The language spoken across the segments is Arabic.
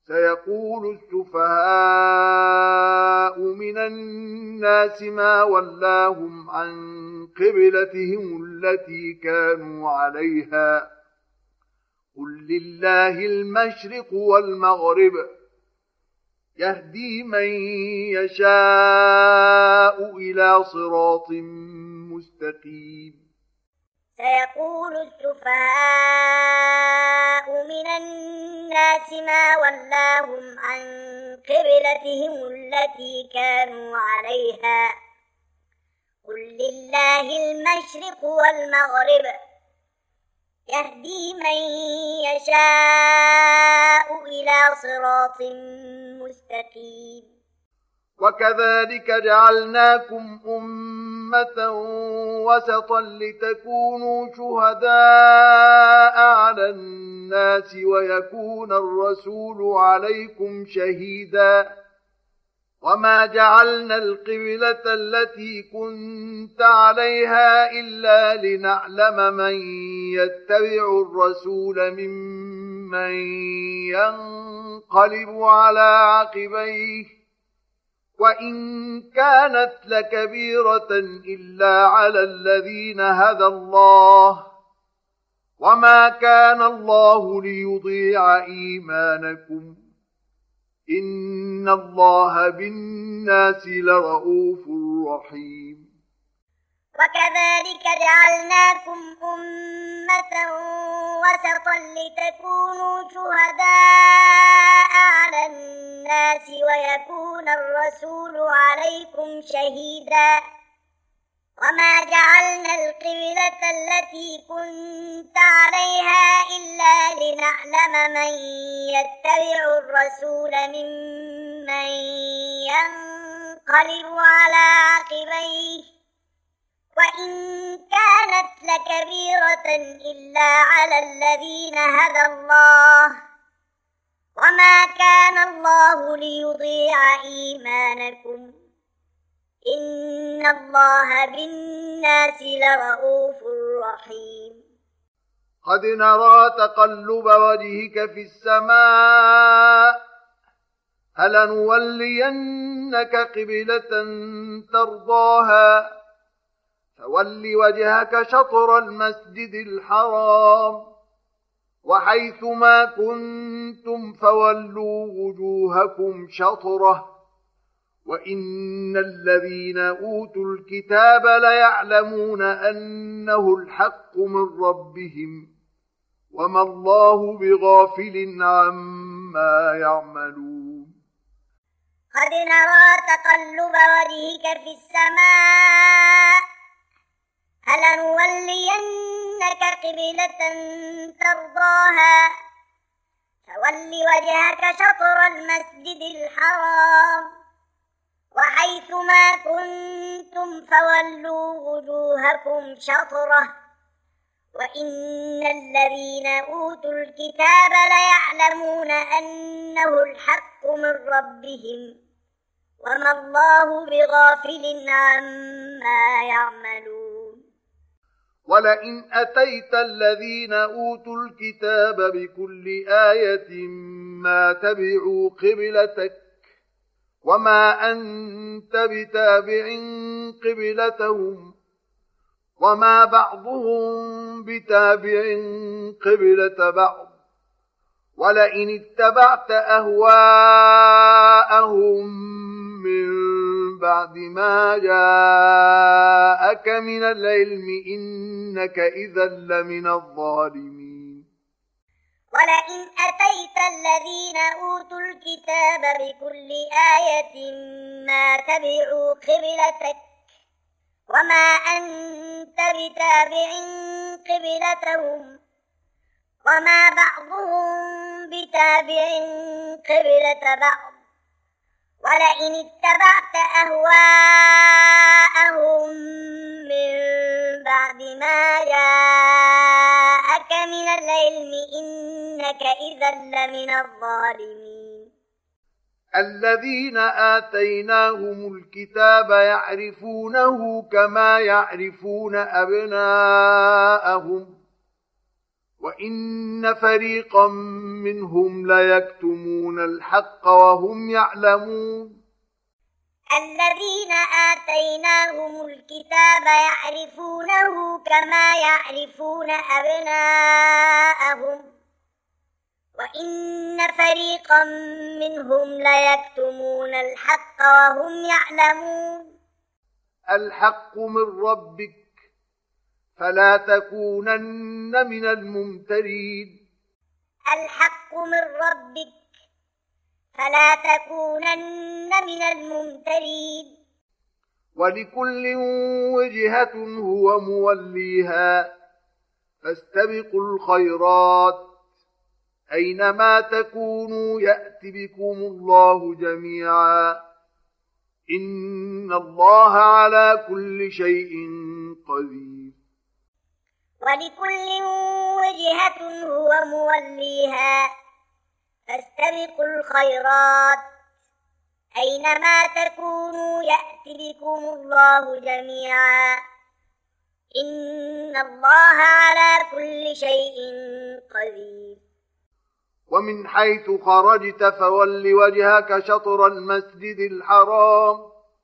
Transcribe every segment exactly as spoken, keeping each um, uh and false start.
سيقول السفهاء من الناس ما ولاهم عن قبلتهم التي كانوا عليها قل لله المشرق والمغرب يهدي من يشاء إلى صراط مستقيم. سيقول السفهاء من الناس ما ولاهم عن قبلتهم التي كانوا عليها قل لله المشرق والمغرب يهدي من يشاء إلى صراط مستقيم. وكذلك جعلناكم أمة وسطا لتكونوا شهداء على الناس ويكون الرسول عليكم شهيدا وما جعلنا القبلة التي كنت عليها إلا لنعلم من يتبع الرسول ممن ينقلب على عقبيه وإن كانت لكبيرة إلا على الذين هدى الله وما كان الله ليضيع إيمانكم إن الله بالناس لرؤوف رحيم. وكذلك جعلناكم أمة وسطا لتكونوا شهداء على الناس ويكون الرسول عليكم شهيدا وما جعلنا القبلة التي كنت عليها إلا لنعلم من يتبع الرسول ممن ينقلب على عقبيه وإن كانت لكبيرة إلا على الذين هدى الله وما كان الله ليضيع إيمانكم إن الله بالناس لرؤوف رحيم. قد نرى تقلب وجهك في السماء فلنولينك قبلة ترضاها فول وجهك شطر المسجد الحرام وحيثما كنتم فولوا وجوهكم شطره وإن الذين أوتوا الكتاب ليعلمون أنه الحق من ربهم وما الله بغافل عما يعملون. قد نرى تقلب وجهك في السماء فلنولينك قبلة ترضاها فول وجهك شطر المسجد الحرام وحيثما كنتم فولوا وجوهكم شطره وإن الذين أوتوا الكتاب ليعلمون أنه الحق من ربهم وما الله بغافل عما يعملون. ولئن أتيت الذين أوتوا الكتاب بكل آية ما تبعوا قبلتك وما أنت بتابع قبلتهم وما بعضهم بتابع قبلة بعض ولئن اتبعت أهواءهم من بعد ما جاءك من العلم إنك إذا لمن الظالمين. ولئن أتيت الذين أوتوا الكتاب بكل آية ما تبعوا قبلتك وما أنت بتابع قبلتهم وما بعضهم بتابع قبلة بعض ولئن اتبعت أهواءهم من بعد ما جاءك من العلم إنك إذا لمن الظالمين. الذين آتيناهم الكتاب يعرفونه كما يعرفون أبناءهم وإن فريقا منهم ليكتمون الحق وهم يعلمون الذين آتيناهم الكتاب يعرفونه كما يعرفون أبناءهم وإن فريقا منهم ليكتمون الحق وهم يعلمون الحق من ربك فلا تكونن من الممترين الحق من ربك فلا تكونن من الممترين ولكل وجهة هو موليها فاستبقوا الخيرات أينما تكونوا يأت بكم الله جميعا إن الله على كل شيء قدير ولكل وجهة هو موليها فاستبقوا الخيرات أينما تكونوا يأت بكم الله جميعا إن الله على كل شيء قدير ومن حيث خرجت فول وجهك شطر المسجد الحرام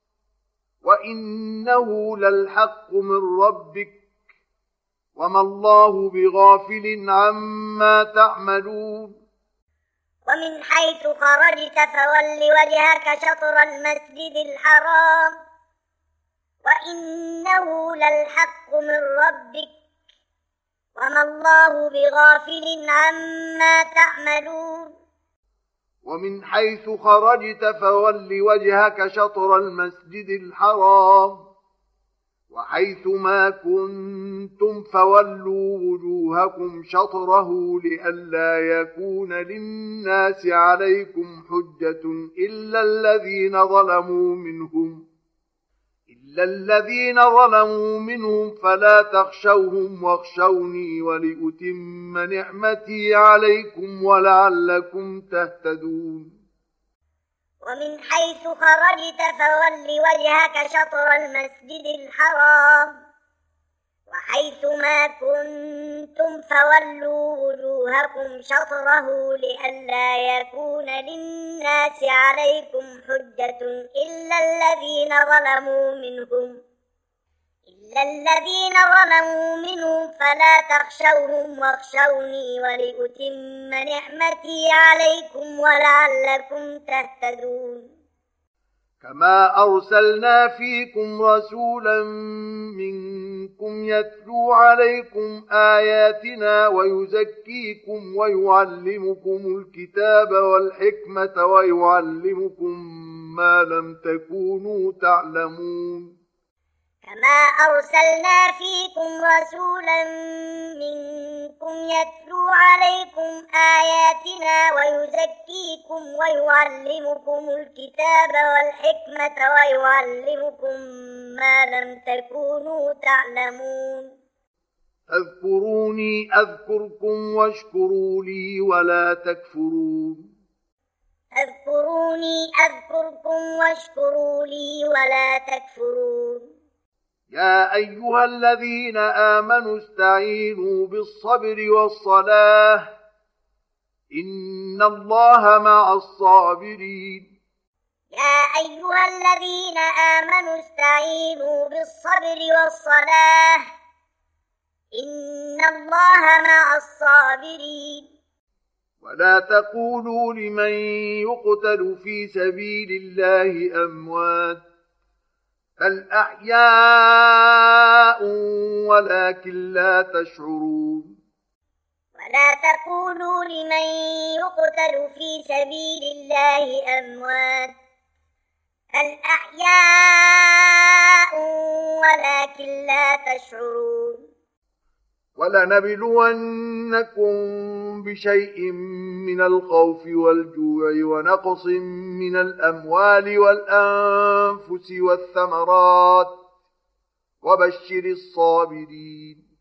وإنه للحق من ربك وما الله بغافل عما تعملون ومن حيث خرجت فول وجهك شطر المسجد الحرام وإنه للحق من ربك وما الله بغافل عما تعملون ومن حيث خرجت فول وجهك شطر المسجد الحرام وحيث ما كنتم فولوا وجوهكم شطره لئلا يكون للناس عليكم حجة إلا الذين ظلموا منهم إلا الذين ظلموا منهم فلا تخشوهم واخشوني ولأتم نعمتي عليكم ولعلكم تهتدون ومن حيث خرجت فول وجهك شطر المسجد الحرام وحيث ما كنتم فولوا وجوهكم شطره لئلا يكون للناس عليكم حجة إلا الذين ظلموا منهم إلا الذين ظلموا منهم فلا تخشوهم واخشوني ولأتم نعمتي عليكم ولعلكم تهتدون كما أرسلنا فيكم رسولا منكم يتلو عليكم آياتنا ويزكيكم ويعلمكم الكتاب والحكمة ويعلمكم ما لم تكونوا تعلمون كما أرسلنا فيكم رسولا منكم يتلو عليكم آياتنا ويزكيكم ويعلمكم الكتاب والحكمة ويعلمكم ما لم تكونوا تعلمون اذكروني أذكركم واشكروا لي ولا تكفرون اذكروني أذكركم واشكروا لي ولا تكفرون يا أيها الذين آمنوا استعينوا بالصبر والصلاة إن الله مع الصابرين يا أيها الذين آمنوا استعينوا بالصبر والصلاة إن الله مع الصابرين ولا تقولوا لمن يقتل في سبيل الله أموات بل أحياء ولكن لا تشعرون ولا تقولوا لمن يقتل في سبيل الله أموات بل أحياء ولكن لا تشعرون ولنبلونكم بشيء من الخوف والجوع ونقص من الأموال والأنفس والثمرات وبشر الصابرين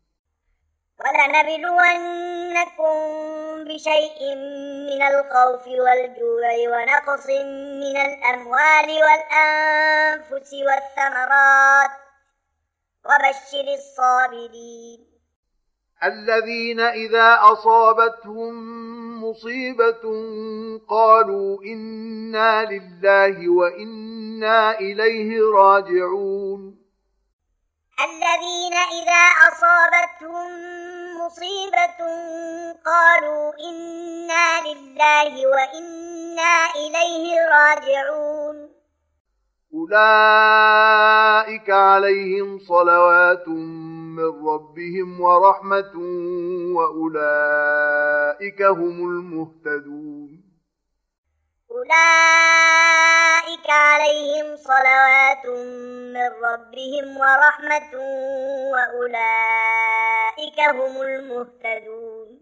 ولنبلونكم بشيء من الخوف والجوع ونقص من الأموال والأنفس والثمرات وبشر الصابرين الذين إذا أصابتهم مصيبة قالوا إنا لله وإنا إليه راجعون الذين إذا أصابتهم مصيبة قالوا إنا لله وإنا إليه راجعون أولئك عليهم صلوات من ربهم ورحمة وأولئك هم المهتدون أولئك عليهم صلوات من ربهم ورحمة وأولئك هم المهتدون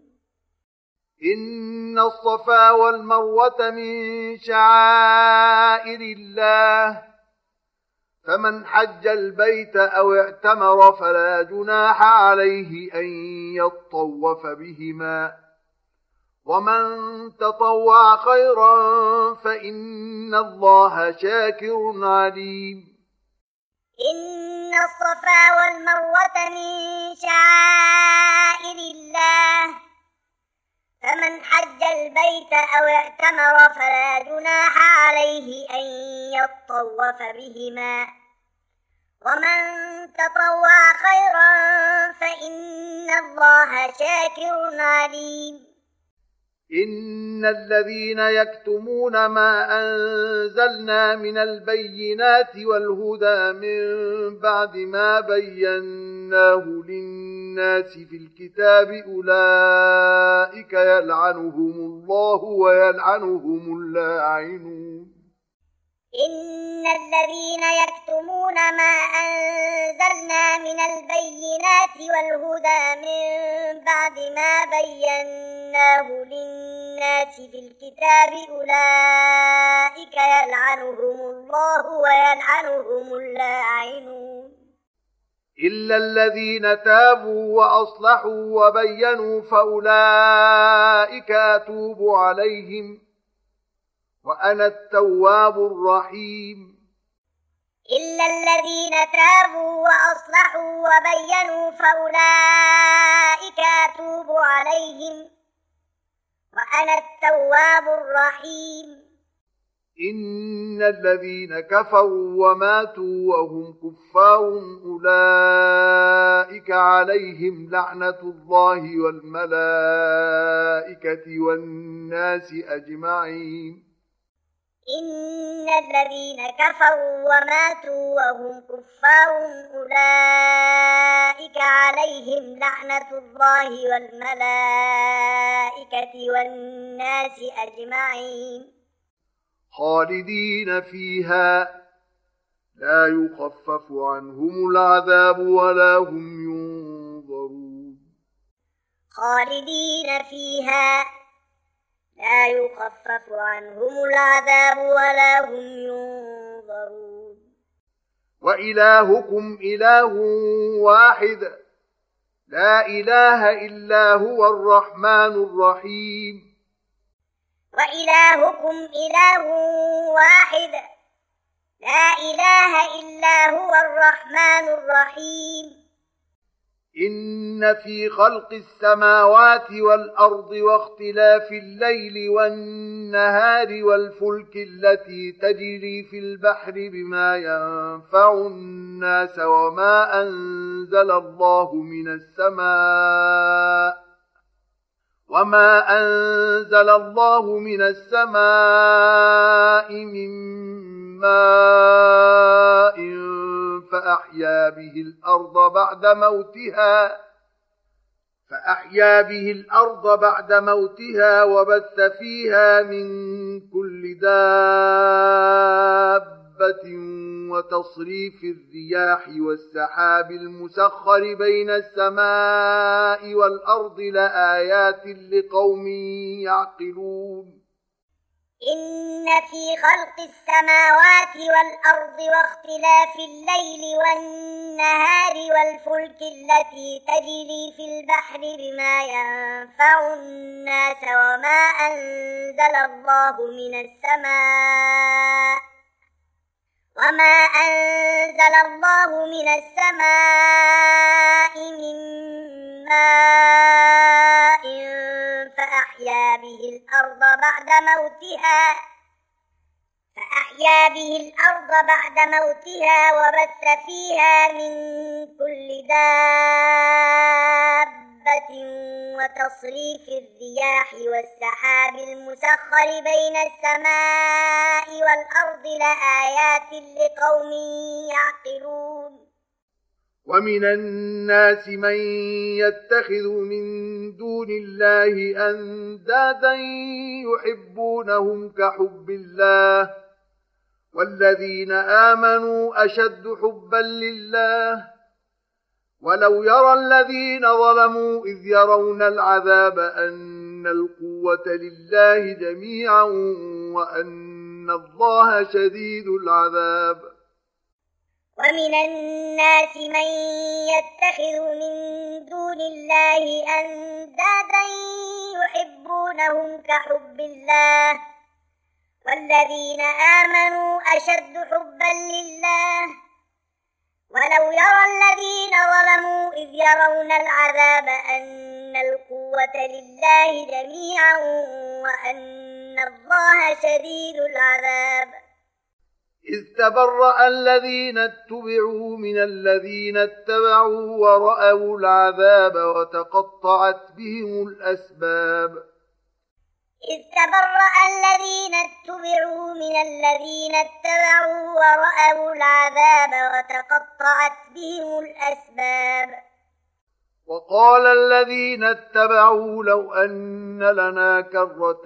إن الصفا والمروة من شعائر الله فمن حج البيت أو اعتمر فلا جناح عليه أن يطوف بهما ومن تطوع خيرا فإن الله شاكر عليم إن الصفا والمروة من شعائر الله فمن حج البيت أو اعتمر فلا جناح عليه أن يطوف بهما ومن تطوع خيرا فإن الله شاكر عليم إن الذين يكتمون ما أنزلنا من البينات والهدى من بعد ما بيناه للناس في الكتاب أولئك يلعنهم الله ويلعنهم اللاعنون إن الذين يكتمون ما أنزلنا من البينات والهدى من بعد ما بيناه للناس في الكتاب أولئك يلعنهم الله ويلعنهم اللاعنون إلا الذين تابوا وأصلحوا وبينوا فأولئك أتوب عليهم وأنا التواب الرحيم إلا الذين تابوا وأصلحوا وبينوا فأولئك أتوب عليهم وأنا التواب الرحيم إن الذين كفروا وماتوا وهم كفار أولئك عليهم لعنة الله والملائكة والناس أجمعين إن الذين كفروا وماتوا وهم كفار أولئك عليهم لعنة الله والملائكة والناس أجمعين خالدين فيها لا يخفف عنهم العذاب ولا هم ينظرون خالدين فيها لا يخفف عنهم العذاب ولا هم ينظرون وإلهكم إله واحد لا إله إلا هو الرحمن الرحيم وإلهكم إله واحد لا إله إلا هو الرحمن الرحيم إن في خلق السماوات والأرض واختلاف الليل والنهار والفلك التي تجري في البحر بما ينفع الناس وما أنزل الله من السماء وما أنزل الله من السماء من ماء فأحيا به الأرض بعد موتها فأحيا به الأرض بعد موتها وبث فيها من كل دابة وتصريف الرياح والسحاب المسخر بين السماء والأرض لآيات لقوم يعقلون إن في خلق السماوات والأرض واختلاف الليل والنهار والفلك التي تجري في البحر بما ينفع الناس وما أنزل الله من السماء وما أنزل الله من السماء من ماء فأحيا به الأرض بعد موتها فأحيا به الأرض بعد موتها وبث فيها من كل دابة وتصريف الرياح والسحاب المسخر بين السماء والأرض لآيات لقوم يعقلون ومن الناس من يتخذ من دون الله أندادا يحبونهم كحب الله والذين آمنوا أشد حبا لله ولو يرى الذين ظلموا إذ يرون العذاب أن القوة لله جميعا وأن الله شديد العذاب ومن الناس من يتخذ من دون الله أندادا يحبونهم كحب الله والذين آمنوا أشد حبا لله ولو يرى الذين ظلموا إذ يرون العذاب أن القوة لله جميعا وأن الله شديد العذاب إذ تبرأ الذين اتبعوا من الذين اتبعوا ورأوا العذاب وتقطعت بهم الأسباب إذ تبرأ الذين اتبعوا من الذين اتبعوا ورأوا العذاب وتقطعت بهم الأسباب وقال الذين اتبعوا لو أن لنا كرة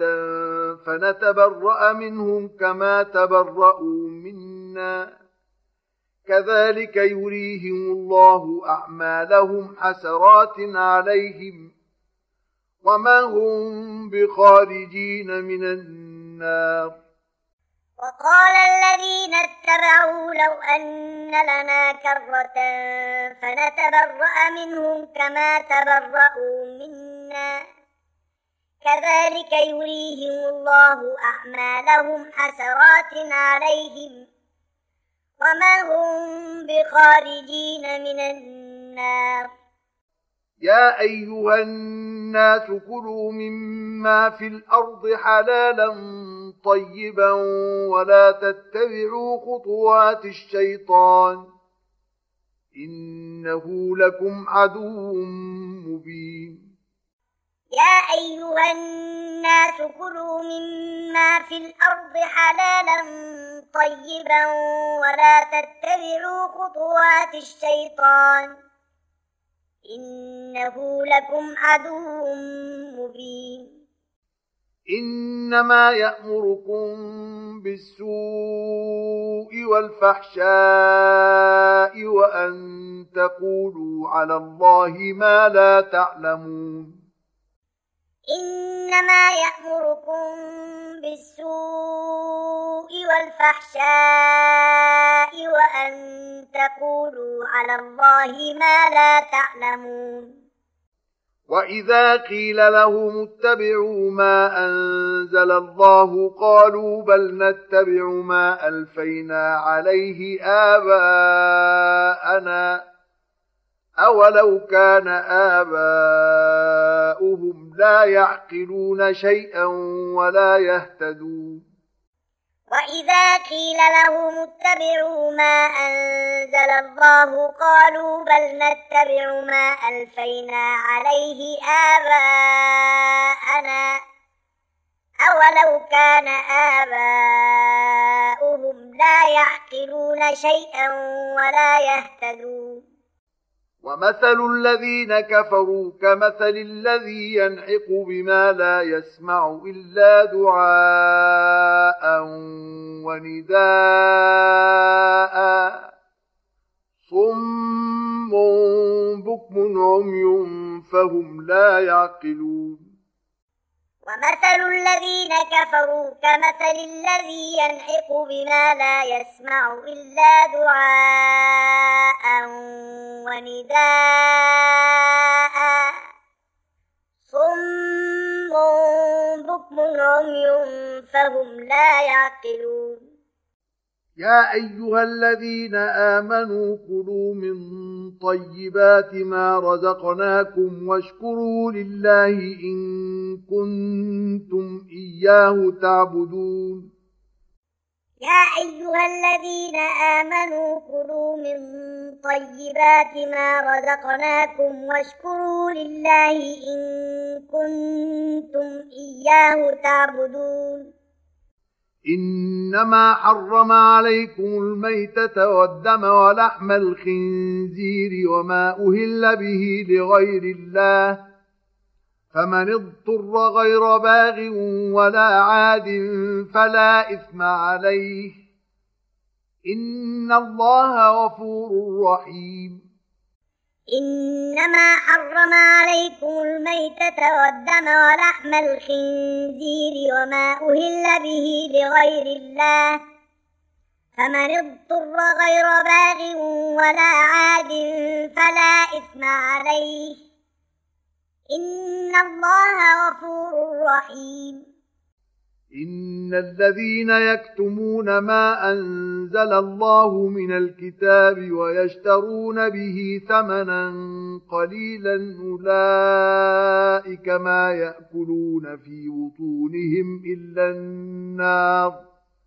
فنتبرأ منهم كما تبرأوا منا كذلك يريهم الله أعمالهم حسرات عليهم وما هم بخارجين من النار وقال الذين اتبعوا لو أن لنا كرة فنتبرأ منهم كما تبرأوا منا كذلك يريهم الله أعمالهم حسرات عليهم وما هم بخارجين من النار يا أيها الناس كلوا مما في الأرض حلالا طيبا ولا تتبعوا خطوات الشيطان إنه لكم عدو مبين يا أيها الناس كلوا مما في الأرض حلالا طيبا ولا تتبعوا خطوات الشيطان إنه لكم عدو مبين إنما يأمركم بالسوء والفحشاء وأن تقولوا على الله ما لا تعلمون إنما يأمركم بالسوء والفحشاء وأن تقولوا على الله ما لا تعلمون وإذا قيل لهم اتبعوا ما أنزل الله قالوا بل نتبع ما ألفينا عليه آباءنا أولو كان آباؤهم لا يعقلون شيئا ولا يهتدون وإذا قيل لهم اتبعوا ما أنزل الله قالوا بل نتبع ما ألفينا عليه آباءنا أولو كان آباؤهم لا يعقلون شيئا ولا يهتدون ومثل الذين كفروا كمثل الذي ينعق بما لا يسمع إلا دعاء ونداء صم بكم عمي فهم لا يعقلون ومثل الذين كفروا كمثل الذي ينعق بما لا يسمع إلا دعاء ونداء صم بكم عمي فهم لا يعقلون يا أيها الذين آمنوا كلوا من طيبات ما رزقناكم واشكروا لله إن كنتم إياه تعبدون يا أيها الذين آمنوا كلوا من طيبات ما رزقناكم واشكروا لله إن كنتم إياه تعبدون إنما حرم عليكم الميتة والدم ولحم الخنزير وما أهل به لغير الله فمن اضطر غير باغ ولا عاد فلا إثم عليه إن الله غفور رحيم إنما حرم عليكم الميتة والدم ولحم الخنزير وما أهل به لغير الله فمن اضطر غير باغ ولا عاد فلا إثم عليه إن الله غفور رحيم إن الذين يكتمون ما أنزل الله من الكتاب ويشترون به ثمنا قليلا أولئك ما يأكلون في بطونهم إلا النار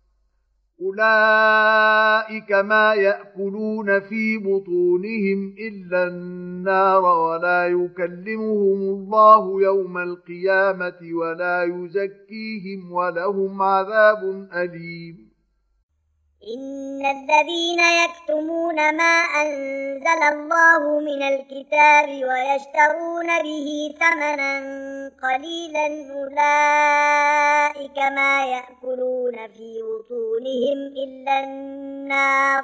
أولئك ما يأكلون في بطونهم إلا النار ولا يكلمهم الله يوم القيامة ولا يزكيهم ولهم عذاب أليم إن الذين يكتمون ما أنزل الله من الكتاب ويشترون به ثمنا قليلا أولئك ما يأكلون في بطونهم إلا النار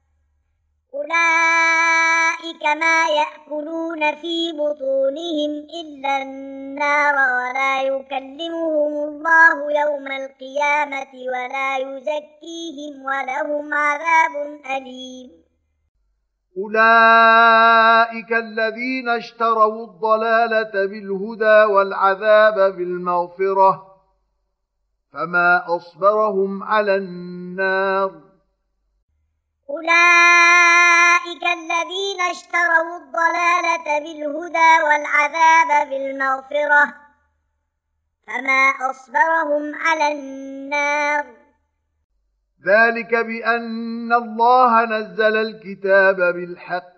أولئك ما يأكلون في بطونهم إلا النار ولا يكلمهم الله يوم القيامة ولا يزكيهم ولهم عذاب أليم أولئك الذين اشتروا الضلالة بالهدى والعذاب بالمغفرة فما أصبرهم على النار أولئك الذين اشتروا الضلالة بالهدى والعذاب بالمغفرة فما أصبرهم على النار ذلك بأن الله نزل الكتاب بالحق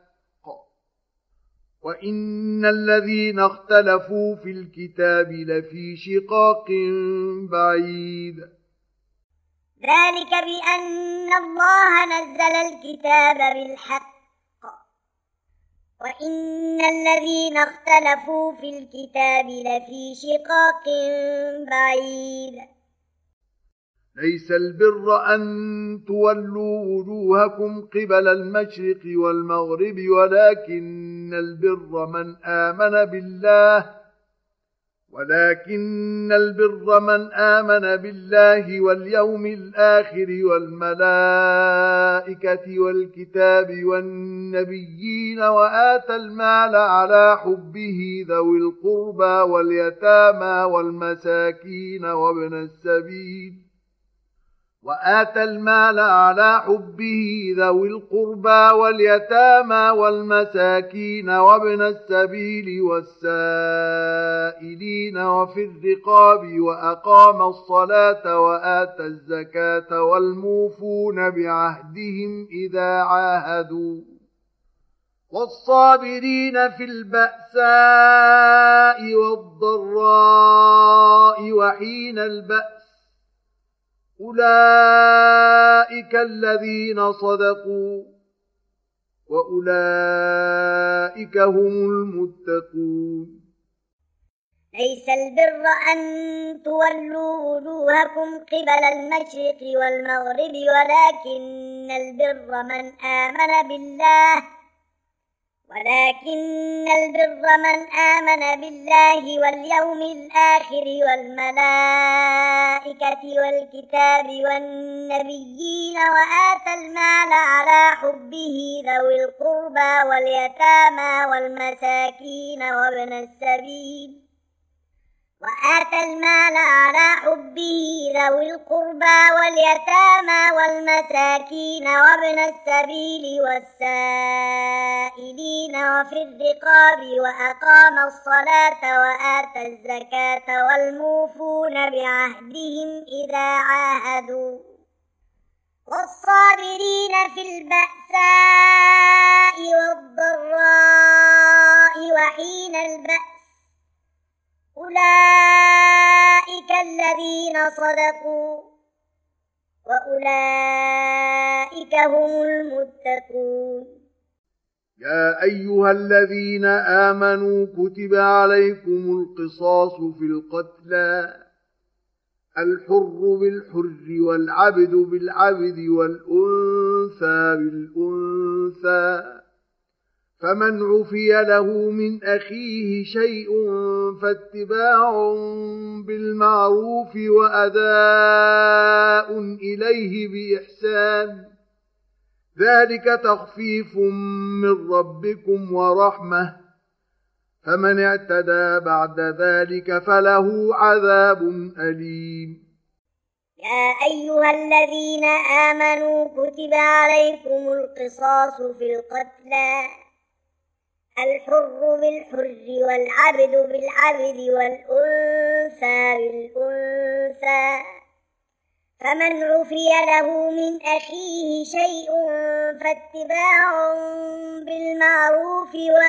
وإن الذين اختلفوا في الكتاب لفي شقاق بعيد ذلك بأن الله نزل الكتاب بالحق وإن الذين اختلفوا في الكتاب لفي شقاق بعيد ليس البر أن تولوا وجوهكم قبل المشرق والمغرب ولكن البر من آمن بالله ولكن البر من آمن بالله واليوم الآخر والملائكة والكتاب والنبيين وآتى المال على حبه ذوي القربى واليتامى والمساكين وابن السبيل وآتى المال على حبه ذوي القربى واليتامى والمساكين وابن السبيل والسائلين وفي الرقاب وأقام الصلاة وآتى الزكاة والموفون بعهدهم إذا عاهدوا والصابرين في البأساء والضراء وحين البأس أولئك الذين صدقوا وأولئك هم المتقون ليس البر أن تولوا وجوهكم قبل المشرق والمغرب ولكن البر من آمن بالله ولكن البر من آمن بالله واليوم الآخر والملائكة والكتاب والنبيين وآتى المال على حبه ذوي القربى واليتامى والمساكين وابن السبيل وآتى المال على حبه ذوي القربى واليتامى والمساكين وابن السبيل والسائلين وفي الرقاب وأقام الصلاة وآتى الزكاة والموفون بعهدهم إذا عاهدوا والصابرين في البأساء والضراء وحين البأس أولئك الذين صدقوا وأولئك هم المتقون. يا أيها الذين آمنوا كتب عليكم القصاص في القتلى الحر بالحر والعبد بالعبد والأنثى بالأنثى فمن عفي له من أخيه شيء فاتباع بالمعروف وأداء إليه بإحسان ذلك تخفيف من ربكم ورحمة فمن اعتدى بعد ذلك فله عذاب أليم. يا أيها الذين آمنوا كتب عليكم القصاص في القتلى الحر بالحر والعبد بالعبد والأنثى بالأنثى فمن عفي له من أخيه شيء فاتباع بالمعروف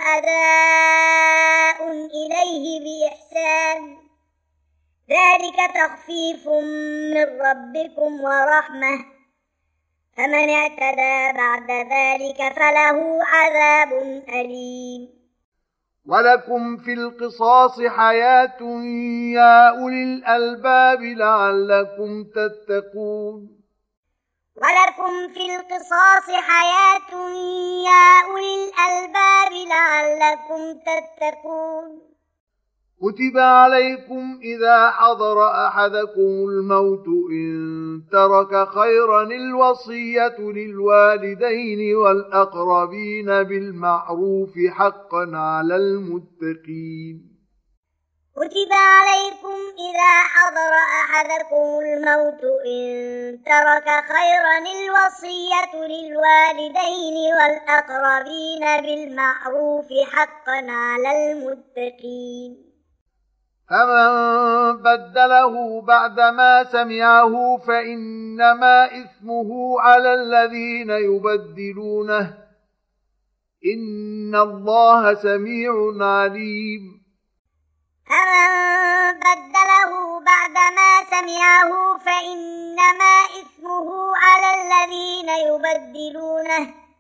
وأداء إليه بإحسان ذلك تخفيف من ربكم ورحمة فمن اعتدى بعد ذلك فله عذاب أليم. ولكم في القصاص حياة يا أولي الألباب لعلكم تتقون. ولكم في القصاص حياة يا أولي الألباب لعلكم تتقون. كتب عليكم إذا حضر أحدكم الموت إن ترك خيرا الوصية للوالدين والأقربين بالمعروف حقا على المتقين. كتب عليكم إذا حضر أحدكم الموت إن ترك خيرا الوصية للوالدين والأقربين بالمعروف حقا على المتقين. فمن بدله بعدما سمعه فإنما إثمه على الذين يبدلونه إن الله سميع عليم. فمن بدله بعدما سمعه فإنما إثمه على الذين يبدلونه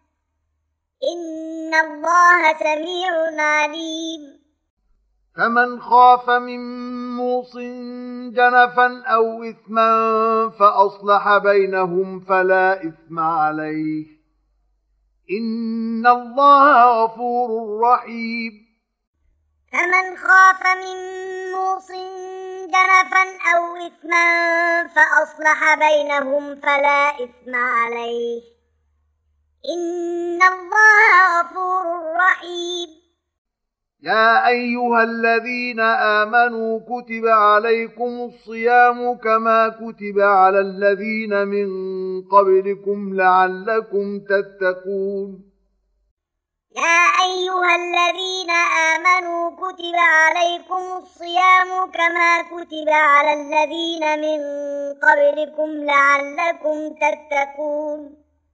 إن الله سميع عليم. فمن خاف من موص جنفا أو إثما فأصلح بينهم فلا إثم عليه إن الله غفور رحيم. فمن خاف من موص جنفا أو إثما فأصلح بينهم فلا إثم عليه إن الله غفور رحيم. يا أيها الذين آمنوا كتب عليكم الصيام كما كتب على الذين من قبلكم لعلكم تتقون. يا أيها الذين آمنوا كتب عليكم الصيام كما كتب على الذين من قبلكم لعلكم تتقون.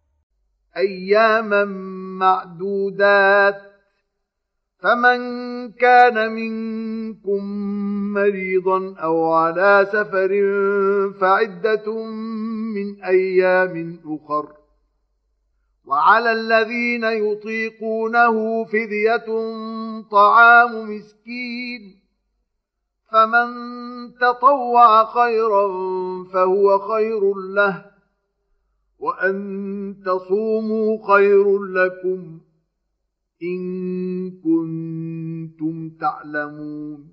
أياما معدودات فمن كان منكم مريضا أو على سفر فعدة من أيام أخر وعلى الذين يطيقونه فدية طعام مسكين فمن تطوع خيرا فهو خير له وأن تصوموا خير لكم إن كنتم تعلمون.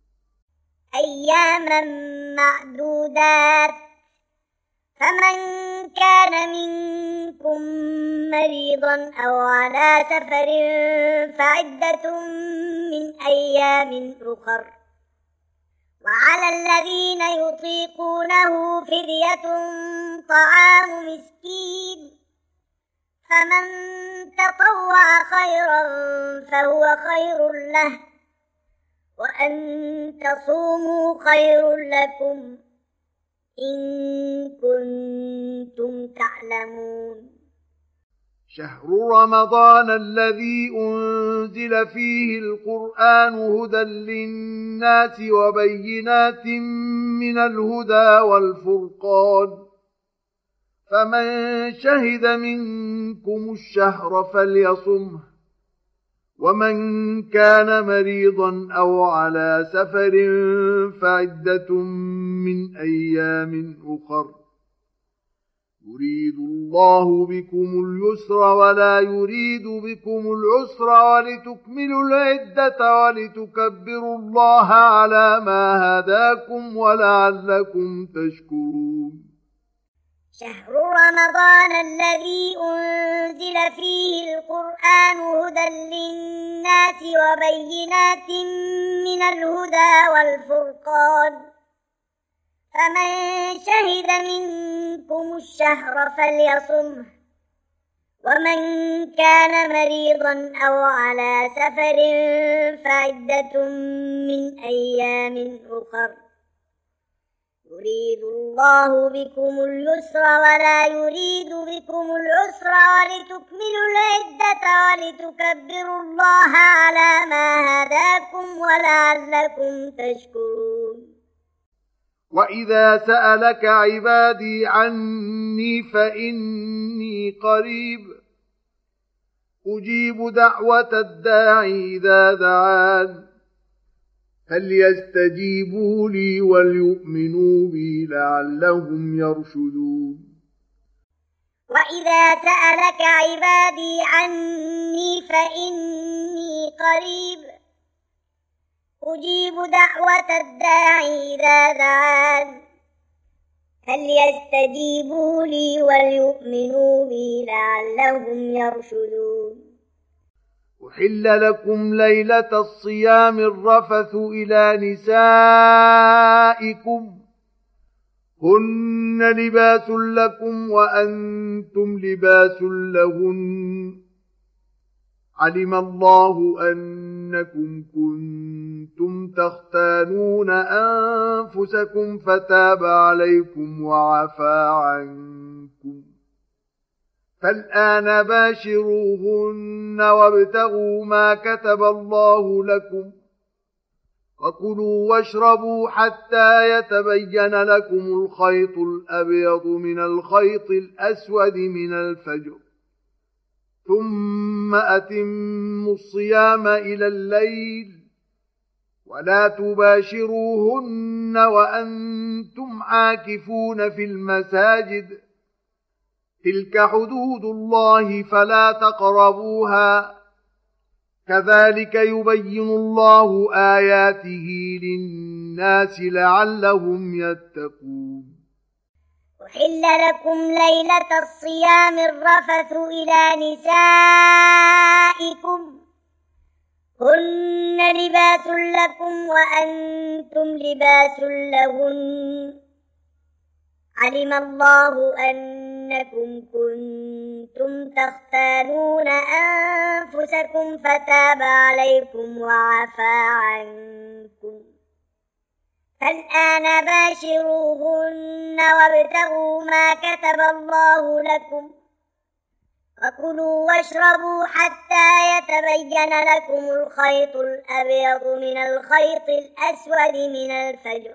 أياما معدودات فمن كان منكم مريضا أو على سفر فعدة من أيام أخر وعلى الذين يطيقونه فدية طعام مسكين فمن تطوع خيرا فهو خير له وأن تصوموا خير لكم إن كنتم تعلمون. شهر رمضان الذي أنزل فيه القرآن هدى للناس وبينات من الهدى والفرقان فمن شهد منكم الشهر فليصمه ومن كان مريضا أو على سفر فعدة من أيام أخر يريد الله بكم اليسر ولا يريد بكم العسر ولتكملوا العدة ولتكبروا الله على ما هداكم ولعلكم تشكرون. شهر رمضان الذي أنزل فيه القرآن هدى للناس وبينات من الهدى والفرقان فمن شهد منكم الشهر فليصمه ومن كان مريضا أو على سفر فعدة من أيام أخر يريد الله بكم اليسر ولا يريد بكم العسر ولتكملوا العدة ولتكبروا الله على ما هداكم ولعلكم تشكرون. وإذا سألك عبادي عني فإني قريب أجيب دعوة الداعي إذا دعان فليستجيبوا لي وليؤمنوا بي لعلهم يرشدون. وإذا سألك عبادي عني فإني قريب أجيب دعوة الداعي إذا دعان فليستجيبوا لي وليؤمنوا بي لعلهم يرشدون. أحل لكم ليلة الصيام الرفث إلى نسائكم هن لباس لكم وأنتم لباس لهن علم الله أنكم كنتم تختانون أنفسكم فتاب عليكم وعفى عنكم فالآن باشروهن وابتغوا ما كتب الله لكم وكلوا واشربوا حتى يتبين لكم الخيط الأبيض من الخيط الأسود من الفجر ثم أتموا الصيام إلى الليل ولا تباشروهن وأنتم عاكفون في المساجد تلك حدود الله فلا تقربوها كذلك يبين الله آياته للناس لعلهم يتقون. أحل لكم ليلة الصيام الرفث إلى نسائكم هن لباس لكم وأنتم لباس لهن علم الله أنكم كنتم تختانون أنفسكم فتاب عليكم وعفى عنكم فالآن باشروهن وابتغوا ما كتب الله لكم وكلوا واشربوا حتى يتبين لكم الخيط الأبيض من الخيط الأسود من الفجر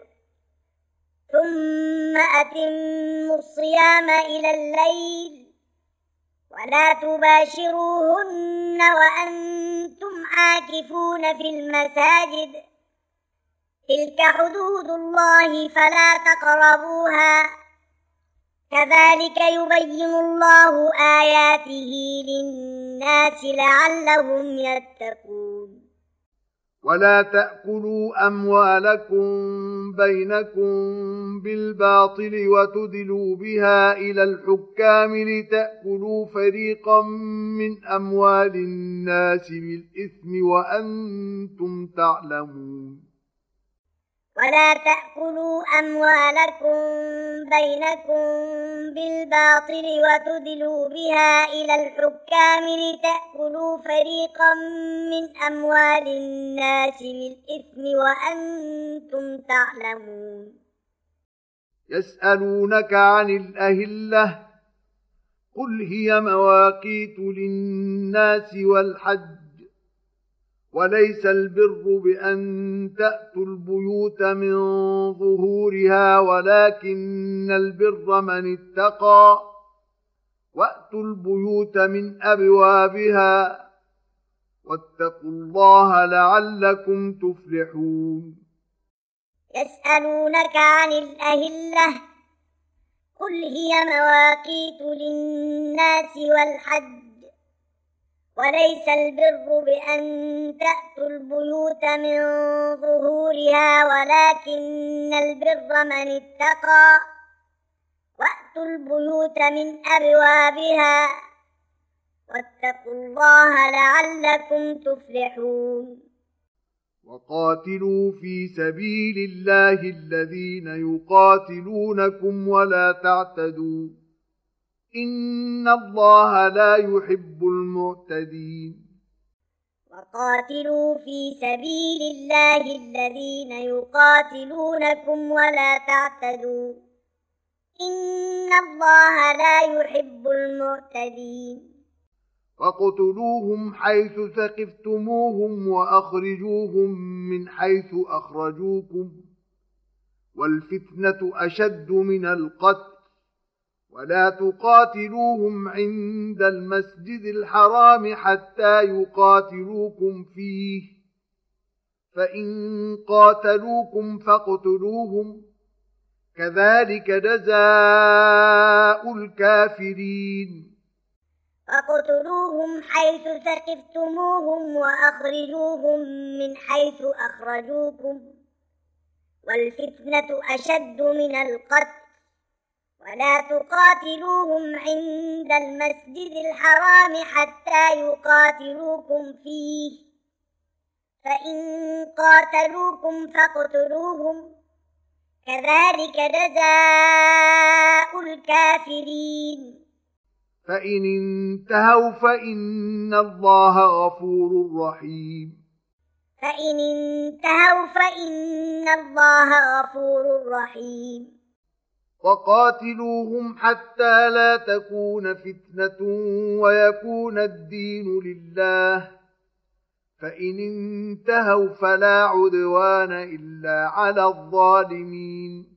ثم أتموا الصيام إلى الليل ولا تباشروهن وأنتم عاكفون في المساجد تلك حدود الله فلا تقربوها كذلك يبين الله آياته للناس لعلهم يتقون. ولا تأكلوا أموالكم بينكم بالباطل وتدلوا بها إلى الحكام لتأكلوا فريقا من أموال الناس بالإثم وأنتم تعلمون. ولا تأكلوا أموالكم بينكم بالباطل وتدلوا بها إلى الحكام لتأكلوا فريقا من أموال الناس بالإثم وأنتم تعلمون. يسألونك عن الأهلة قل هي مواقيت للناس والحج وليس البر بأن تأتوا البيوت من ظهورها ولكن البر من اتقى وأتوا البيوت من أبوابها واتقوا الله لعلكم تفلحون. يسألونك عن الأهلة قل هي مواقيت للناس والحج وليس البر بأن تأتوا البيوت من ظهورها ولكن البر من اتقى وأتوا البيوت من أبوابها واتقوا الله لعلكم تفلحون. وقاتلوا في سبيل الله الذين يقاتلونكم ولا تعتدوا إن الله لا يحب المعتدين. وقاتلوا في سبيل الله الذين يقاتلونكم ولا تعتدوا إن الله لا يحب المعتدين. وَاقْتُلُوهُمْ حَيْثُ ثَقِفْتُمُوهُمْ وَأَخْرِجُوهُمْ مِنْ حَيْثُ أَخْرَجُوكُمْ وَالْفِتْنَةُ أَشَدُّ مِنَ الْقَتْلِ وَلَا تُقَاتِلُوهُمْ عِندَ الْمَسْجِدِ الْحَرَامِ حَتَّى يُقَاتِلُوكُمْ فِيهِ فَإِنْ قَاتَلُوكُمْ فَاقْتُلُوهُمْ كَذَلِكَ جَزَاءُ الْكَافِرِينَ. فاقتلوهم حيث ثقفتموهم وأخرجوهم من حيث أخرجوكم والفتنة أشد من القتل ولا تقاتلوهم عند المسجد الحرام حتى يقاتلوكم فيه فإن قاتلوكم فاقتلوهم كذلك جزاء الكافرين. فإن انتهوا فإن الله غفور رحيم. فإن انتهوا فإن الله غفور رحيم. وقاتلوهم حتى لا تكون فتنة ويكون الدين لله فإن انتهوا فلا عدوان إلا على الظالمين.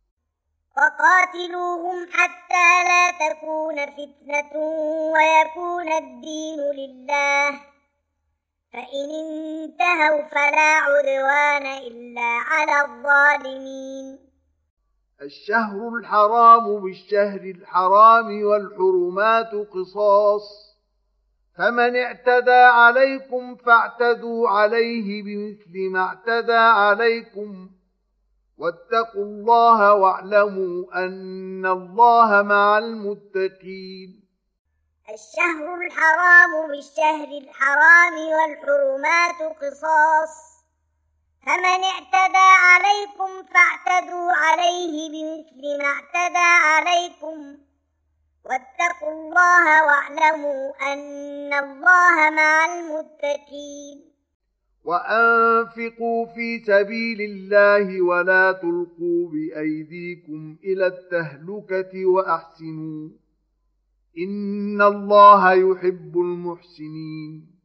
وقاتلوهم حتى لا تكون فتنة ويكون الدين لله فإن انتهوا فلا عدوان إلا على الظالمين. الشهر الحرام بالشهر الحرام والحرمات قصاص فمن اعتدى عليكم فاعتدوا عليه بمثل ما اعتدى عليكم واتقوا الله واعلموا أن الله مع المتقين. الشهر الحرام بالشهر الحرام والحرمات قصاص فمن اعتدى عليكم فاعتدوا عليه بمثل ما اعتدى عليكم واتقوا الله واعلموا أن الله مع المتقين. وأنفقوا في سبيل الله ولا تلقوا بأيديكم إلى التهلكة وأحسنوا إن الله يحب المحسنين.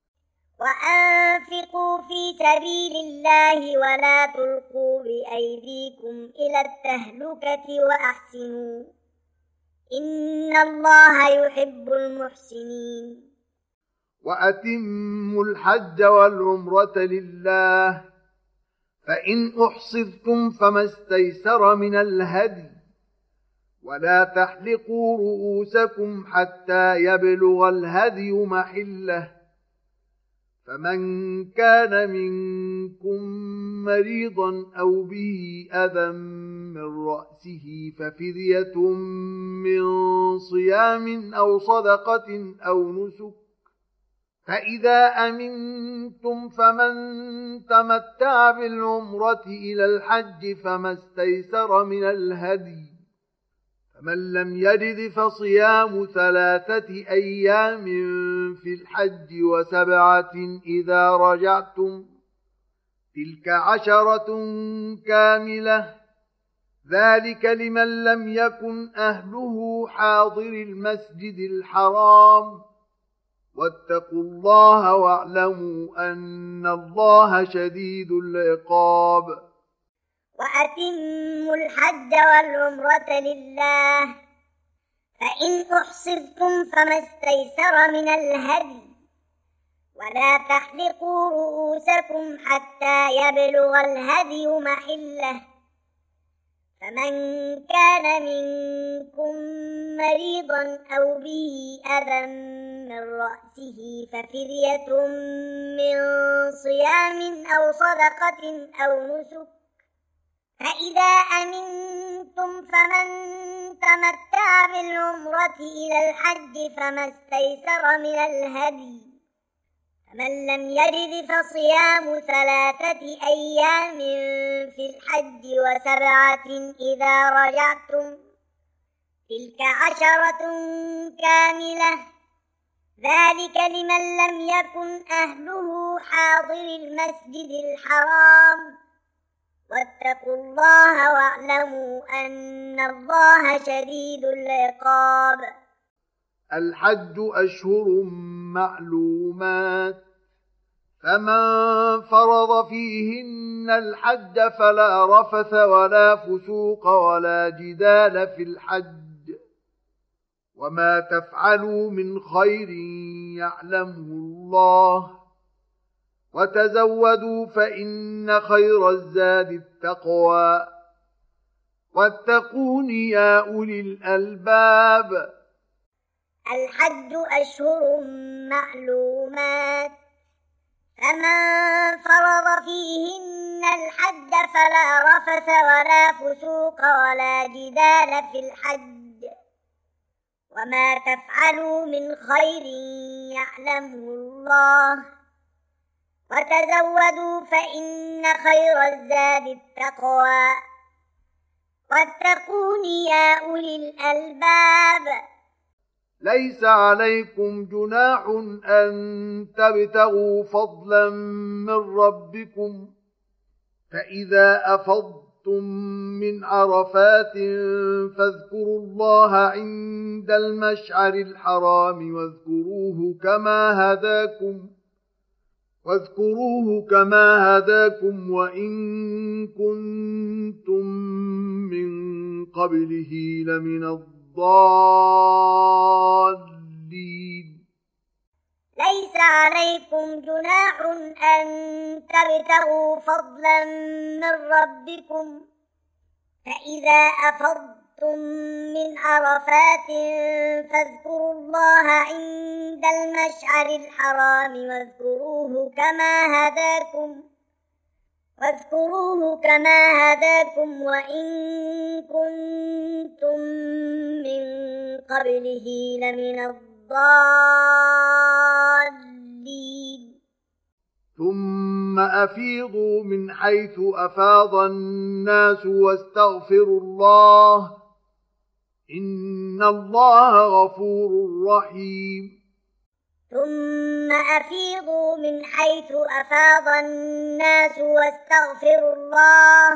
وأنفقوا في سبيل الله ولا تلقوا بأيديكم إلى التهلكة وأحسنوا إن الله يحب المحسنين. وأتموا الحج والعمرة لله فإن أحصرتم فما استيسر من الهدي ولا تحلقوا رؤوسكم حتى يبلغ الهدي محله فمن كان منكم مريضا أو به أذى من رأسه ففدية من صيام أو صدقة أو نسك فإذا أمنتم فمن تمتع بالعمرة إلى الحج فما استيسر من الهدي، فمن لم يجد فصيام ثلاثة أيام في الحج وسبعة إذا رجعتم، تلك عشرة كاملة، ذلك لمن لم يكن أهله حاضر المسجد الحرام، واتقوا الله واعلموا أن الله شديد العقاب. وأتموا الحج والعمرة لله، فإن أحصرتم فما استيسر من الهدي، ولا تحلقوا رؤوسكم حتى يبلغ الهدي محله، فمن كان منكم مريضا أو به أذى من رأسه ففدية من صيام أو صدقة أو نسك، فإذا أمنتم فمن تمتع بالعمرة إلى الحج فما استيسر من الهدي، فمن لم يجد فصيام ثلاثة أيام في الحج وسبعة إذا رجعتم، تلك عشرة كاملة، ذلك لمن لم يكن أهله حاضر المسجد الحرام، واتقوا الله واعلموا أن الله شديد العقاب. الحج أشهر معلومات، فمن فرض فيهن الحج فلا رفث ولا فسوق ولا جدال في الحج، وما تفعلوا من خير يعلمه الله، وتزودوا فإن خير الزاد التقوى، واتقون يا أولي الألباب. الحج أشهر معلومات، فمن فرض فيهن الحج فلا رفث ولا فسوق ولا جدال في الحج، وما تفعلوا من خير يعلمه الله، وتزودوا فإن خير الزاد التقوى، واتقون يا أولي الألباب. ليس عليكم جناح أن تبتغوا فضلا من ربكم، فإذا أفضتم من عرفات فاذكروا الله عند المشعر الحرام واذكروه كما هداكم واذكروه كما هداكم وإن كنتم من قبله لمن الضالين. ليس عليكم جناح أن تبتغوا فضلا من ربكم، فإذا أفضتم من عرفات فاذكروا الله عند المشعر الحرام واذكروه كما هداكم واذكروه كما هداكم وإن كنتم من قبله لمن الضالين. ثم أفيضوا من حيث أفاض الناس واستغفروا الله إن الله غفور رحيم. ثم أفيضوا من حيث أفاض الناس واستغفروا الله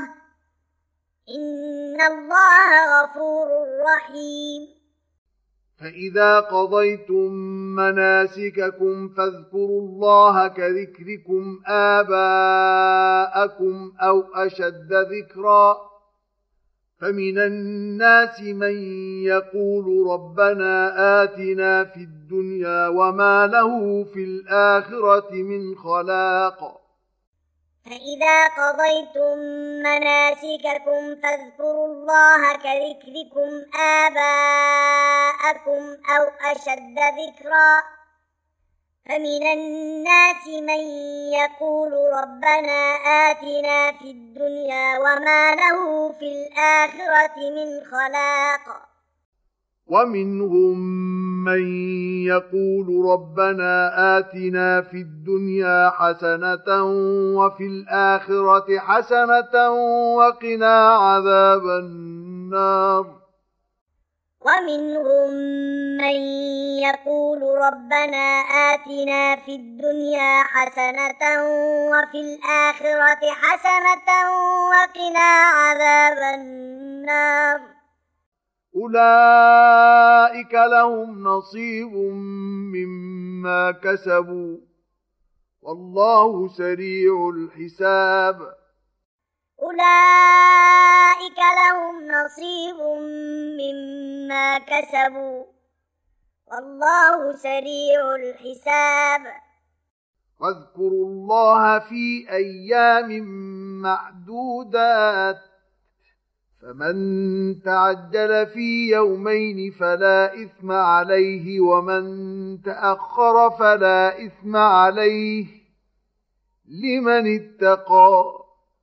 إن الله غفور رحيم. فإذا قضيتم مناسككم فاذكروا الله كذكركم آباءكم أو أشد ذكرا، فمن الناس من يقول ربنا آتنا في الدنيا وما له في الآخرة من خلاق. فإذا قضيتم مناسككم فاذكروا الله كذكركم آباءكم أو أشد ذكرا، فمن الناس من يقول ربنا آتنا في الدنيا وما له في الآخرة من خلاق. ومنهم من يقول ربنا آتنا في الدنيا حسنة وفي الآخرة حسنة وقنا عذاب النار ومنهم من يقول ربنا آتنا في الدنيا حسنة وفي الآخرة حسنة وقنا عذاب النار أولئك لهم نصيب مما كسبوا والله سريع الحساب أولئك لهم نصيب مما كسبوا والله سريع الحساب واذكروا الله في أيام معدودات فمن تعجل في يومين فلا إثم عليه ومن تأخر فلا إثم عليه لمن اتقى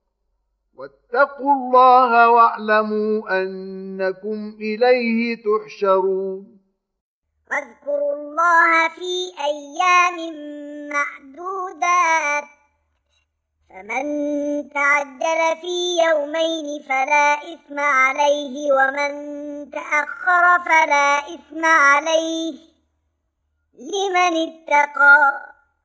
واتقوا الله واعلموا أنكم إليه تحشرون واذكروا الله في أيام معدودات فمن تعجل في يومين فلا إثم عليه ومن تأخر فلا إثم عليه لمن اتقى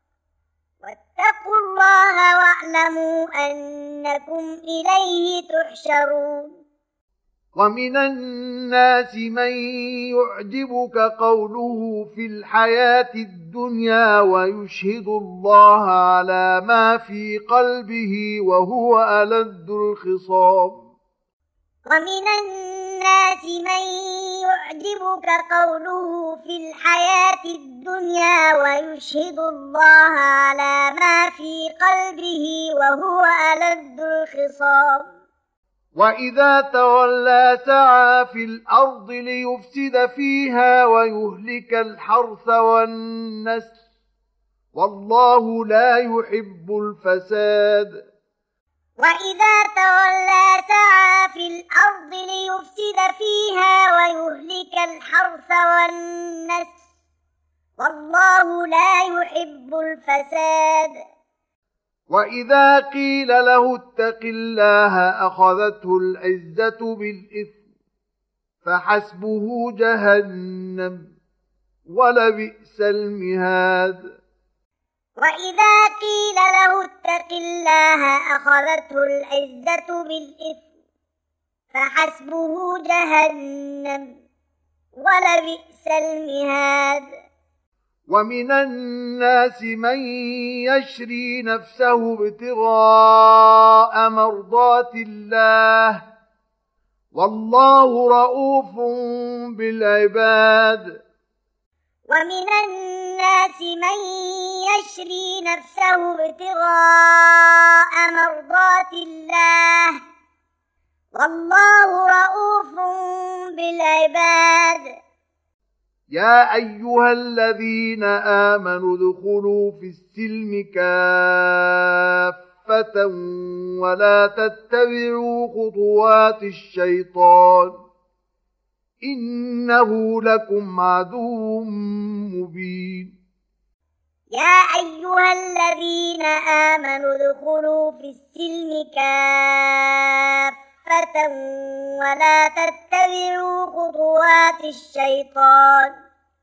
واتقوا الله واعلموا أنكم إليه تحشرون ومن الناس من يعجبك قوله في الحياة الدنيا ويشهد الله على ما في قلبه وهو ألد الخصام ومن الناس من يعجبك قوله في الحياة الدنيا ويشهد الله على ما في قلبه وهو ألد الخصام وإذا تولى سعى في الأرض ليفسد فيها ويهلك الحرث والنسل والله لا يحب الفساد وإذا تولى سعى في الأرض ليفسد فيها ويهلك الحرث والنسل والله لا يحب الفساد وإذا قيل له اتق الله أخذته العزة بالإثم فحسبه جهنم ولبئس المهاد وإذا قيل له اتق الله أخذته العزة بالإثم فحسبه جهنم ولبئس المهاد ومن الناس من يشري نفسه ابتغاء مرضات الله والله رؤوف بالعباد ومن الناس من يشري نفسه ابتغاء مرضات الله والله رؤوف بالعباد يا أيها الذين آمنوا ادخلوا في السلم كافة ولا تتبعوا خطوات الشيطان إنه لكم عدو مبين يا أيها الذين آمنوا ادخلوا في السلم كافة ولا تتبعوا خطوات الشيطان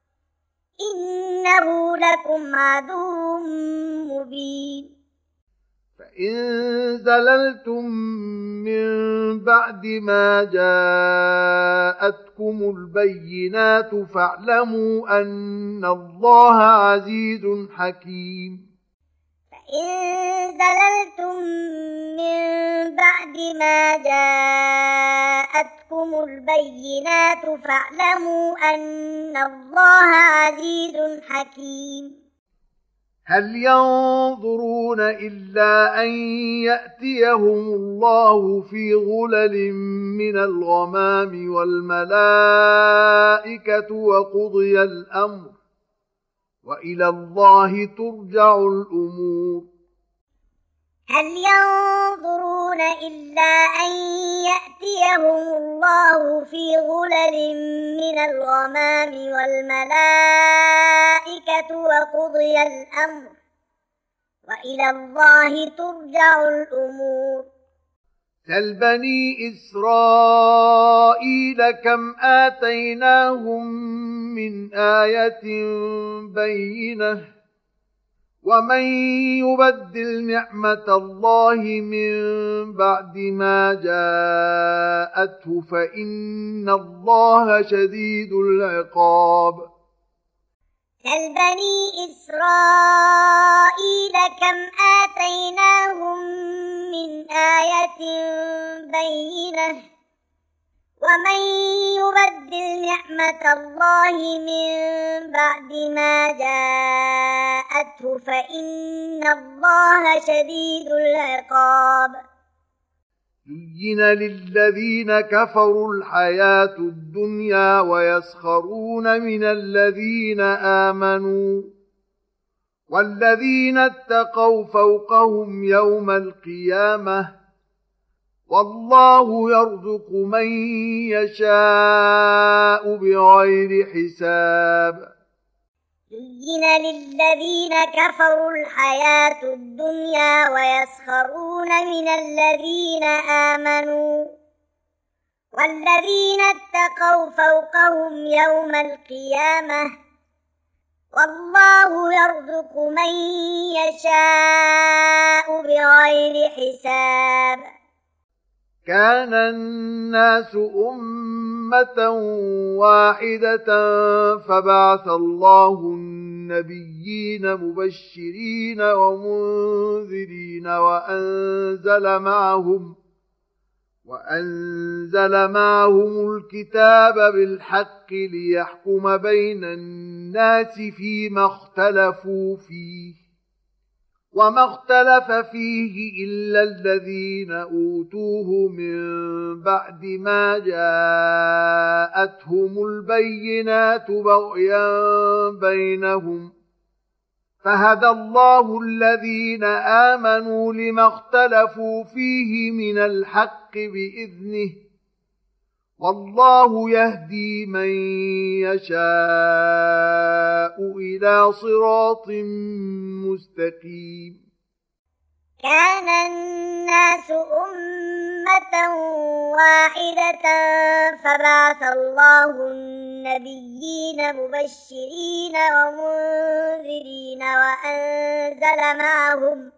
إنه لكم عدو مبين فإن زللتم من بعد ما جاءتكم البينات فاعلموا أن الله عزيز حكيم فإن زللتم من بعد ما جاءتكم البينات فاعلموا أن الله عزيز حكيم هل ينظرون إلا أن يأتيهم الله في غلل من الغمام والملائكة وقضي الأمر وإلى الله ترجع الأمور هل ينظرون إلا أن يأتيهم الله في غلل من الغمام والملائكة وقضي الأمر وإلى الله ترجع الأمور سل بني إسرائيل كم آتيناهم من آية بينة ومن يبدل نعمة الله من بعد ما جاءته فإن الله شديد العقاب سل بني إسرائيل كم آتيناهم من آية بينة ومن يبدل نعمة الله من بعد ما جاءته فإن الله شديد العقاب زين للذين كفروا الحياة الدنيا ويسخرون من الذين آمنوا والذين اتقوا فوقهم يوم القيامة والله يرزق من يشاء بغير حساب زين للذين كفروا الحياة الدنيا ويسخرون من الذين آمنوا والذين اتقوا فوقهم يوم القيامة والله يرزق من يشاء بغير حساب كان الناس أمة واحدة فبعث الله النبيين مبشرين ومنذرين وأنزل معهم وأنزل معهم الكتاب بالحق ليحكم بين الناس فيما اختلفوا فيه وما اختلف فيه إلا الذين أوتوه من بعد ما جاءتهم البينات بغيا بينهم فهدى الله الذين آمنوا لما اختلفوا فيه من الحق بإذنه والله يهدي من يشاء إلى صراط مستقيم كان الناس أمة واحدة فبعث الله النبيين مبشرين ومنذرين وأنزل معهم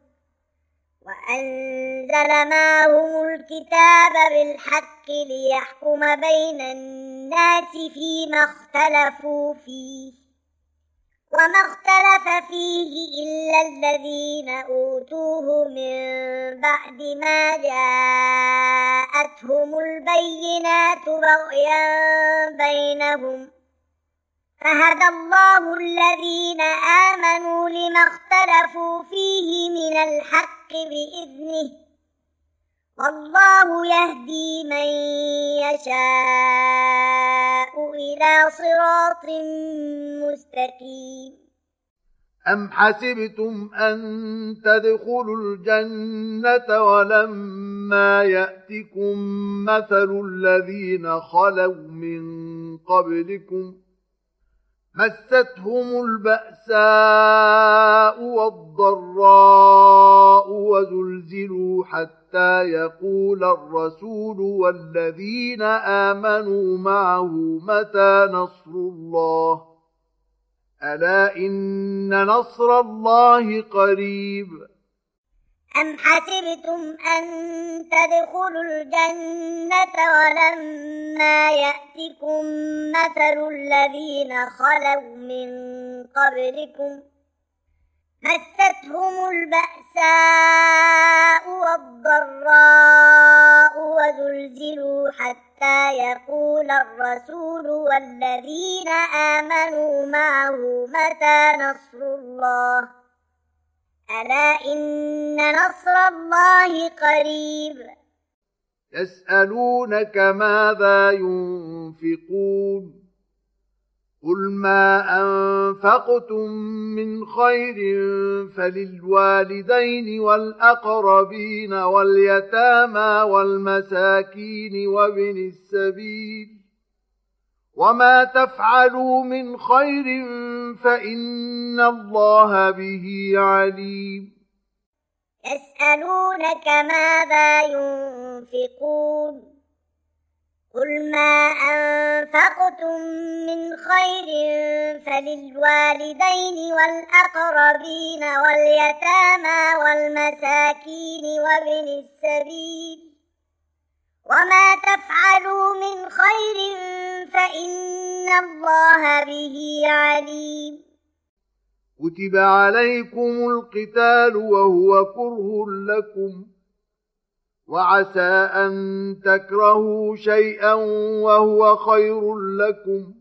وأنزل معهم الكتاب بالحق ليحكم بين الناس فيما اختلفوا فيه وما اختلف فيه إلا الذين أوتوه من بعد ما جاءتهم البينات بغيا بينهم فهدى الله الذين آمنوا لما اختلفوا فيه من الحق بإذنه والله يهدي من يشاء إلى صراط مستقيم أم حسبتم أن تدخلوا الجنة ولما يأتكم مثل الذين خلوا من قبلكم مستهم البأساء والضراء وزلزلوا حتى يقول الرسول والذين آمنوا معه متى نصر الله ألا إن نصر الله قريب أم حسبتم أن تدخلوا الجنة ولما يأتكم مثل الذين خلوا من قبلكم مستهم البأساء والضراء وزلزلوا حتى يقول الرسول والذين آمنوا معه متى نصر الله ألا إن نصر الله قريب يسألونك ماذا ينفقون قل ما أنفقتم من خير فللوالدين والأقربين واليتامى والمساكين وابن السبيل وما تفعلوا من خير فإن الله به عليم. يسألونك ماذا ينفقون قل ما أنفقتم من خير فللوالدين والأقربين واليتامى والمساكين وابن السبيل وما تفعلوا من خير فإن الله به عليم. كتب عليكم القتال وهو كره لكم وعسى أن تكرهوا شيئا وهو خير لكم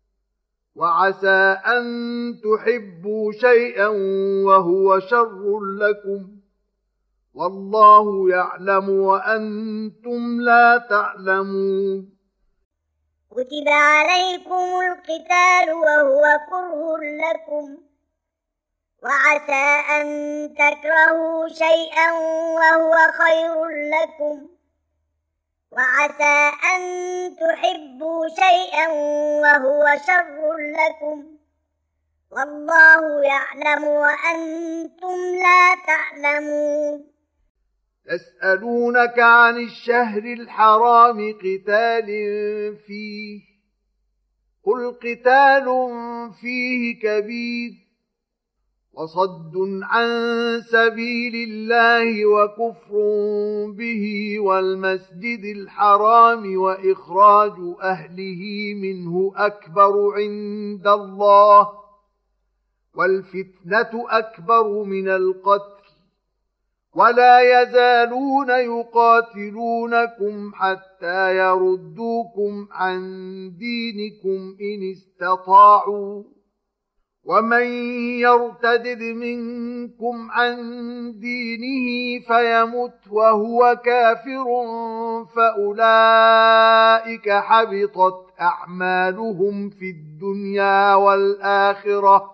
وعسى أن تحبوا شيئا وهو شر لكم والله يعلم وأنتم لا تعلمون. كتب عليكم القتال وهو كره لكم وعسى أن تكرهوا شيئا وهو خير لكم وعسى أن تحبوا شيئا وهو شر لكم والله يعلم وأنتم لا تعلمون. يسألونك عن الشهر الحرام قتال فيه قل قتال فيه كبير وصد عن سبيل الله وكفر به والمسجد الحرام وإخراج أهله منه أكبر عند الله والفتنة أكبر من القتل ولا يزالون يقاتلونكم حتى يردوكم عن دينكم إن استطاعوا ومن يرتدد منكم عن دينه فيمت وهو كافر فأولئك حبطت أعمالهم في الدنيا والآخرة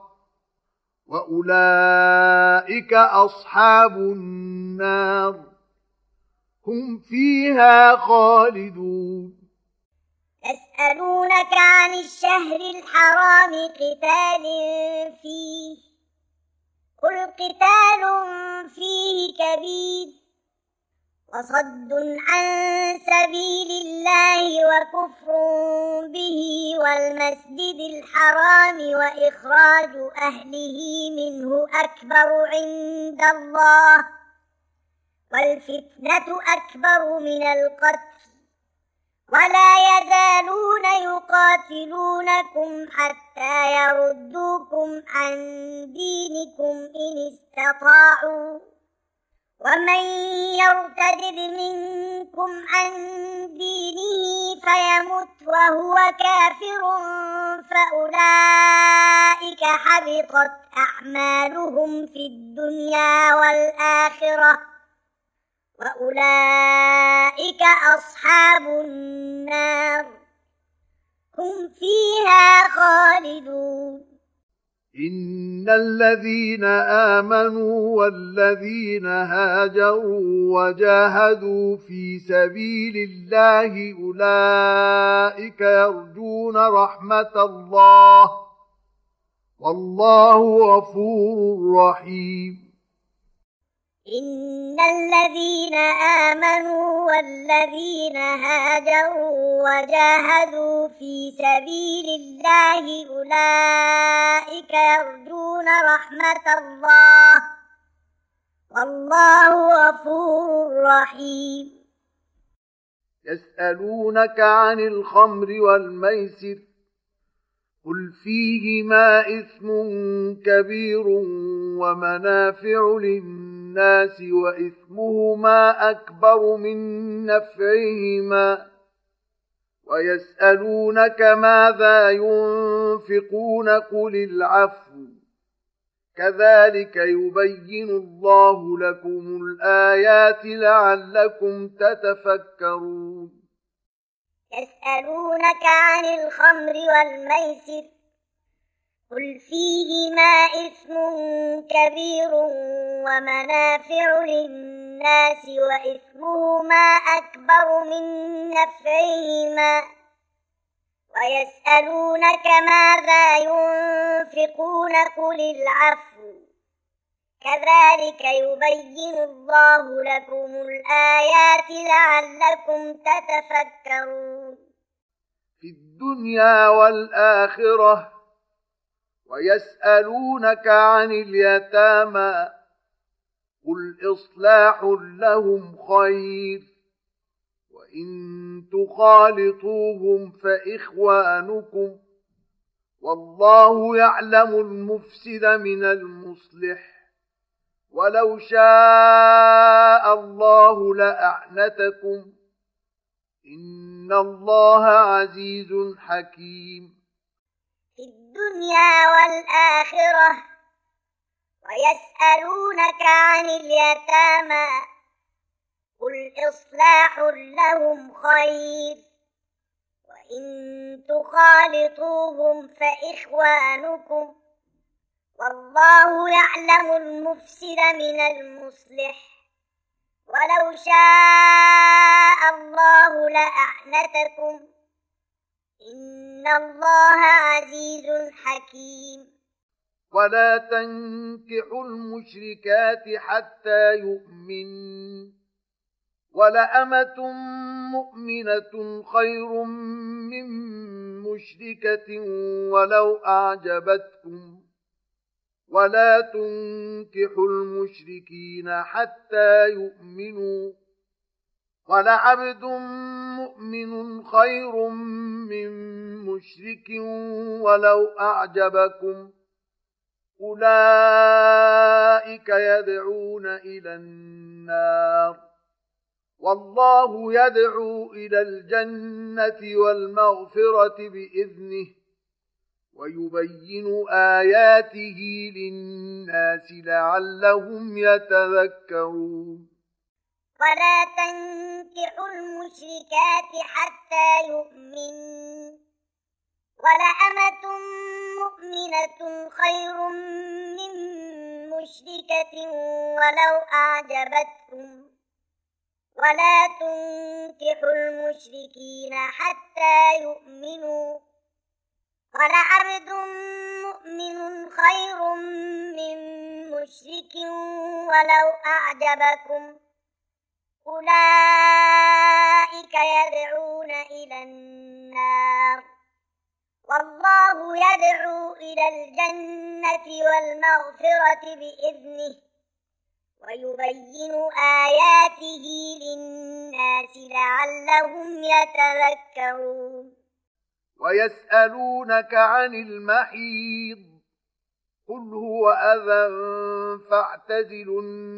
وأولئك أصحاب النار هم فيها خالدون. يسألونك عن الشهر الحرام قتال فيه قل قتال فيه كبير وصد عن سبيل الله وكفر به والمسجد الحرام وإخراج أهله منه أكبر عند الله والفتنة أكبر من القتل ولا يزالون يقاتلونكم حتى يردوكم عن دينكم إن استطاعوا ومن يرتدد منكم عن دينه فيمت وهو كافر فأولئك حبطت أعمالهم في الدنيا والآخرة وأولئك أصحاب النار هم فيها خالدون. إن الذين آمنوا والذين هاجروا وجاهدوا في سبيل الله أولئك يرجون رحمة الله والله غفور رحيم. إن الذين آمنوا والذين هاجروا وجاهدوا في سبيل الله أولئك يرجون رحمة الله والله غفور رحيم. يسألونك عن الخمر والميسر قل فيهما إثم كبير ومنافع للناس وإثمهما أكبر من نفعهما ويسألونك ماذا ينفقون قل العفو كذلك يبين الله لكم الآيات لعلكم تتفكرون. يسألونك عن الخمر والميسر قل فيهما إثم كبير ومنافع للناس وإثمهما أكبر من نفعهما ويسألونك ماذا ينفقون قل العفو كذلك يبين الله لكم الآيات لعلكم تتفكرون. في الدنيا والآخرة ويسألونك عن اليتامى قل إصلاح لهم خير وإن تخالطوهم فإخوانكم والله يعلم المفسد من المصلح ولو شاء الله لأعنتكم إن الله عزيز حكيم. في الدنيا والآخرة ويسألونك عن اليتامى قل إصلاح لهم خير وإن تخالطوهم فإخوانكم والله يعلم المفسد من المصلح ولو شاء الله لأعنتكم إن الله عزيز حكيم. ولا تنكحوا المشركات حتى يؤمنوا ولأمة مؤمنة خير من مشركة ولو أعجبتكم ولا تنكحوا المشركين حتى يؤمنوا ولعبد مؤمن خير من مشرك ولو أعجبكم أولئك يدعون إلى النار والله يدعو إلى الجنة والمغفرة بإذنه ويبين آياته للناس لعلهم يتذكرون. ولا تنكحوا المشركات حتى يؤمنوا ولأمة مؤمنة خير من مشركة ولو أعجبتكم ولا تنكحوا المشركين حتى يؤمنوا ولعبد مؤمن خير من مشرك ولو أعجبكم أولئك يدعون إلى النار والله يدعو إلى الجنة والمغفرة بإذنه ويبين آياته للناس لعلهم يتذكرون. ويسألونك عن المحيض قل هو أذى فاعتزلوا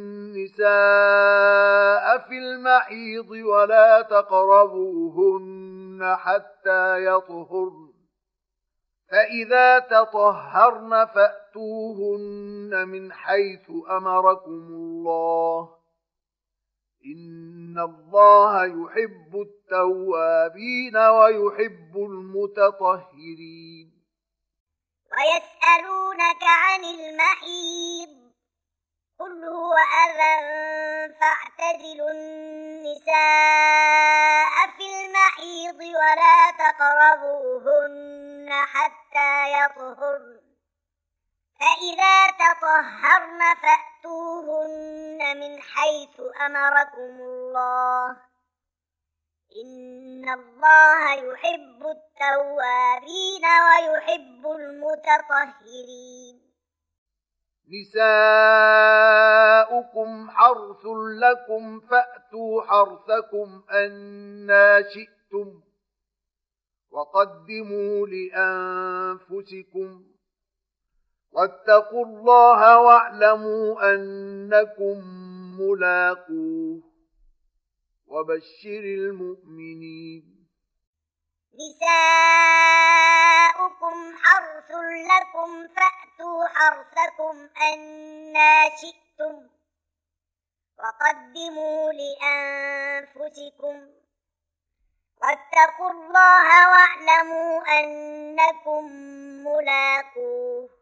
النساء في المحيض ولا تقربوهن حتى يطهرن فإذا تطهرن فأتوهن من حيث أمركم الله إن الله يحب التوابين ويحب المتطهرين. ويسألونك عن المحيض قل هو أذى فاعتزلوا النساء في المحيض ولا تقربوهن حتى يطهرن فإذا تطهرن فأتوهن من حيث أمركم الله إن الله يحب التوابين ويحب المتطهرين. نساؤكم حرث لكم فأتوا حرثكم أنى شئتم وقدموا لأنفسكم واتقوا الله واعلموا أنكم ملاقوه وبشر المؤمنين. نساؤكم حرث لكم فأتوا حرثكم أنى شئتم وقدموا لأنفسكم واتقوا الله واعلموا أنكم ملاقوه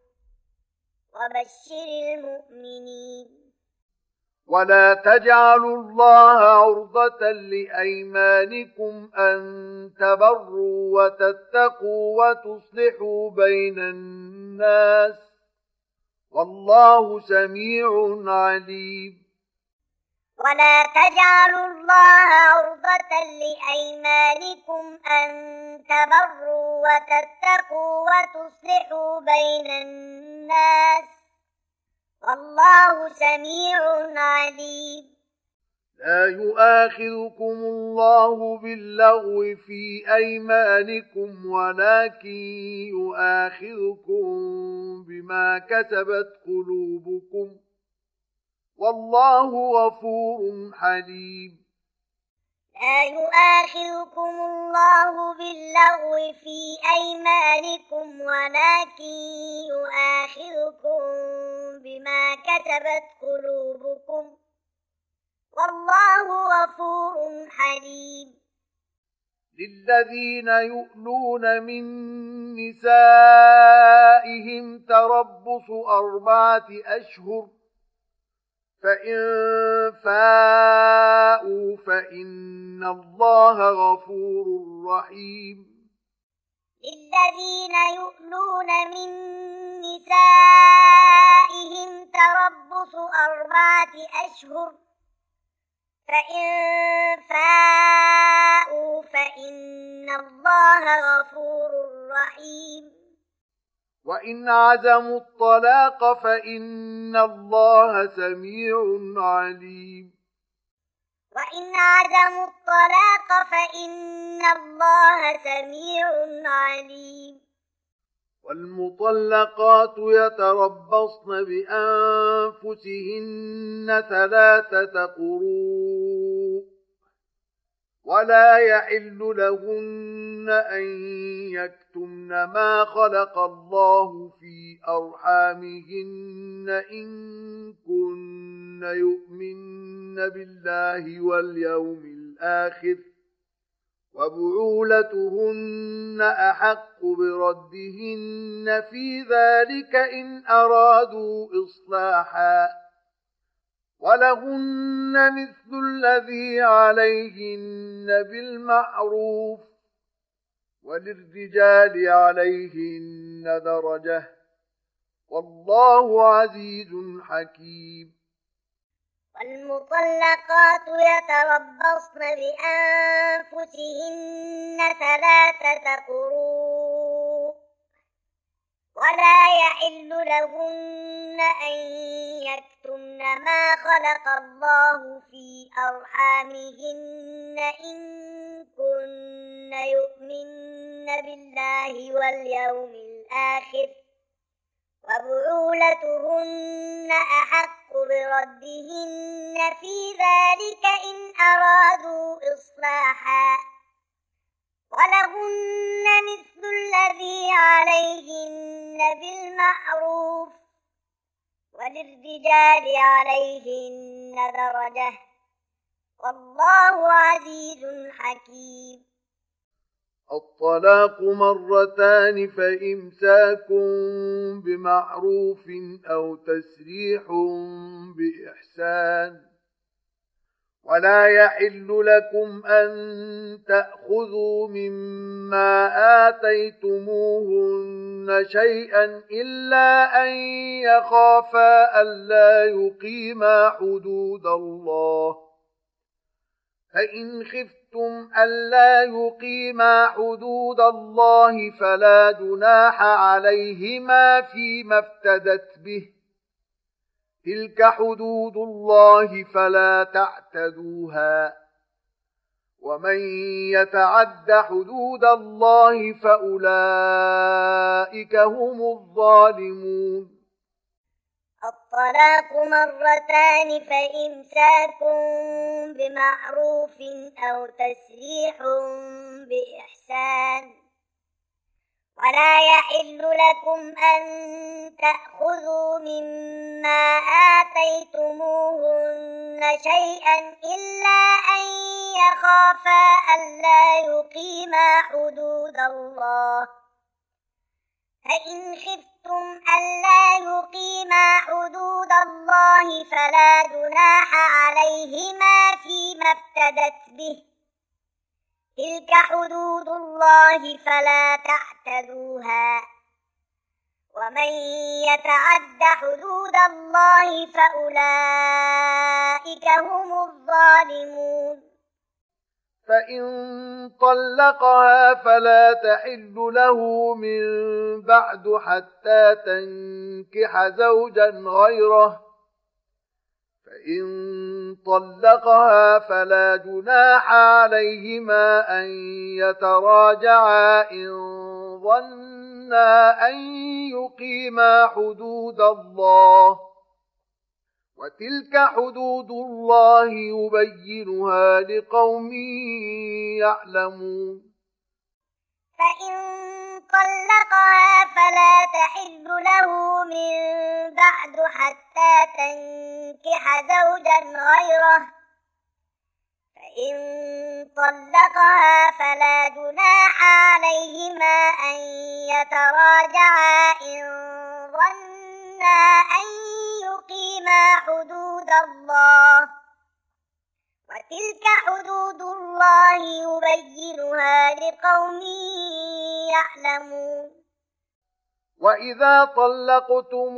وبشر المؤمنين. ولا تجعلوا الله عرضة لأيمانكم أن تبروا وتتقوا وتصلحوا بين الناس والله سميع عليم. ولا تجعلوا الله عرضة لأيمانكم أن تبروا وتتقوا وتصلحوا بين الناس والله سميع عليم. لا يؤاخذكم الله باللغو في أيمانكم ولكن يؤاخذكم بما كسبت قلوبكم والله غفور حليم. لا يؤاخذكم الله باللغو في أيمانكم ولكن يؤاخذكم بما كسبت قلوبكم والله غفور حليم. للذين يؤلون من نسائهم تربص أربعة أشهر فإن فاءوا فإن الله غفور رحيم. للذين يؤلون من نسائهم تربص أربعة أشهر فإن فاءوا فإن الله غفور رحيم. وإن عزموا الطلاق فإن الله سميع عليم. وإن عزموا الطلاق فإن الله سميع عليم. والمطلقات يتربصن بأنفسهن ثلاثة قروء ولا يحل لهن أن يكتمن ما خلق الله في أرحامهن إن كن يؤمن بالله واليوم الآخر وبعولتهن أحق بردهن في ذلك إن أرادوا إصلاحا ولهن مثل الذي عليهن بالمعروف وللرجال عليهن درجة والله عزيز حكيم. والمطلقات يتربصن بأنفسهن ثلاثة قروء ولا يحل لهن أن يكتمن ما خلق الله في أرحامهن إن كن يؤمن بالله واليوم الآخر وبعولتهن أحق بردهن في ذلك إن أرادوا إصلاحا ولهن مثل الذي عليهن بالمعروف وللرجال عليهن درجة والله عزيز حكيم. الطلاق مرتان فإمساك بمعروف أو تسريح بإحسان ولا يحل لكم أن تأخذوا مما آتيتموهن شيئا إلا أن يخافا ألا يقيما حدود الله فإن خفتم ألا يقيما حدود الله فلا جناح عليهما فيما افتدت به تلك حدود الله فلا تعتدوها ومن يتعد حدود الله فأولئك هم الظالمون. الطلاق مرتان فإمساك بمعروف أو تسريح بإحسان ولا يحل لكم أن تأخذوا مما آتيتموهن شيئا إلا أن يخافا ألا يقيما حدود الله فإن خفتم ألا يقيما حدود الله فلا جناح عليهما فيما افتدت به، تلك حدود الله فلا تعتدوها، ومن يتعد حدود الله فأولئك هم الظالمون. فإن طلقها فلا تحل له من بعد حتى تنكح زوجا غيره، فإن طلقها فلا جناح عليهما أن يتراجعا إن ظنا أن يقيما حدود الله، وتلك حدود الله يبينها لقوم يعلمون. فإن طلقها فلا تحل له من بعد حتى تنكح زوجا غيره، فإن طلقها فلا جناح عليهما أن يتراجعا إن ظنا أن يقيما حدود الله، وتلك حدود الله يبينها لقوم يعلمون. وإذا طلقتم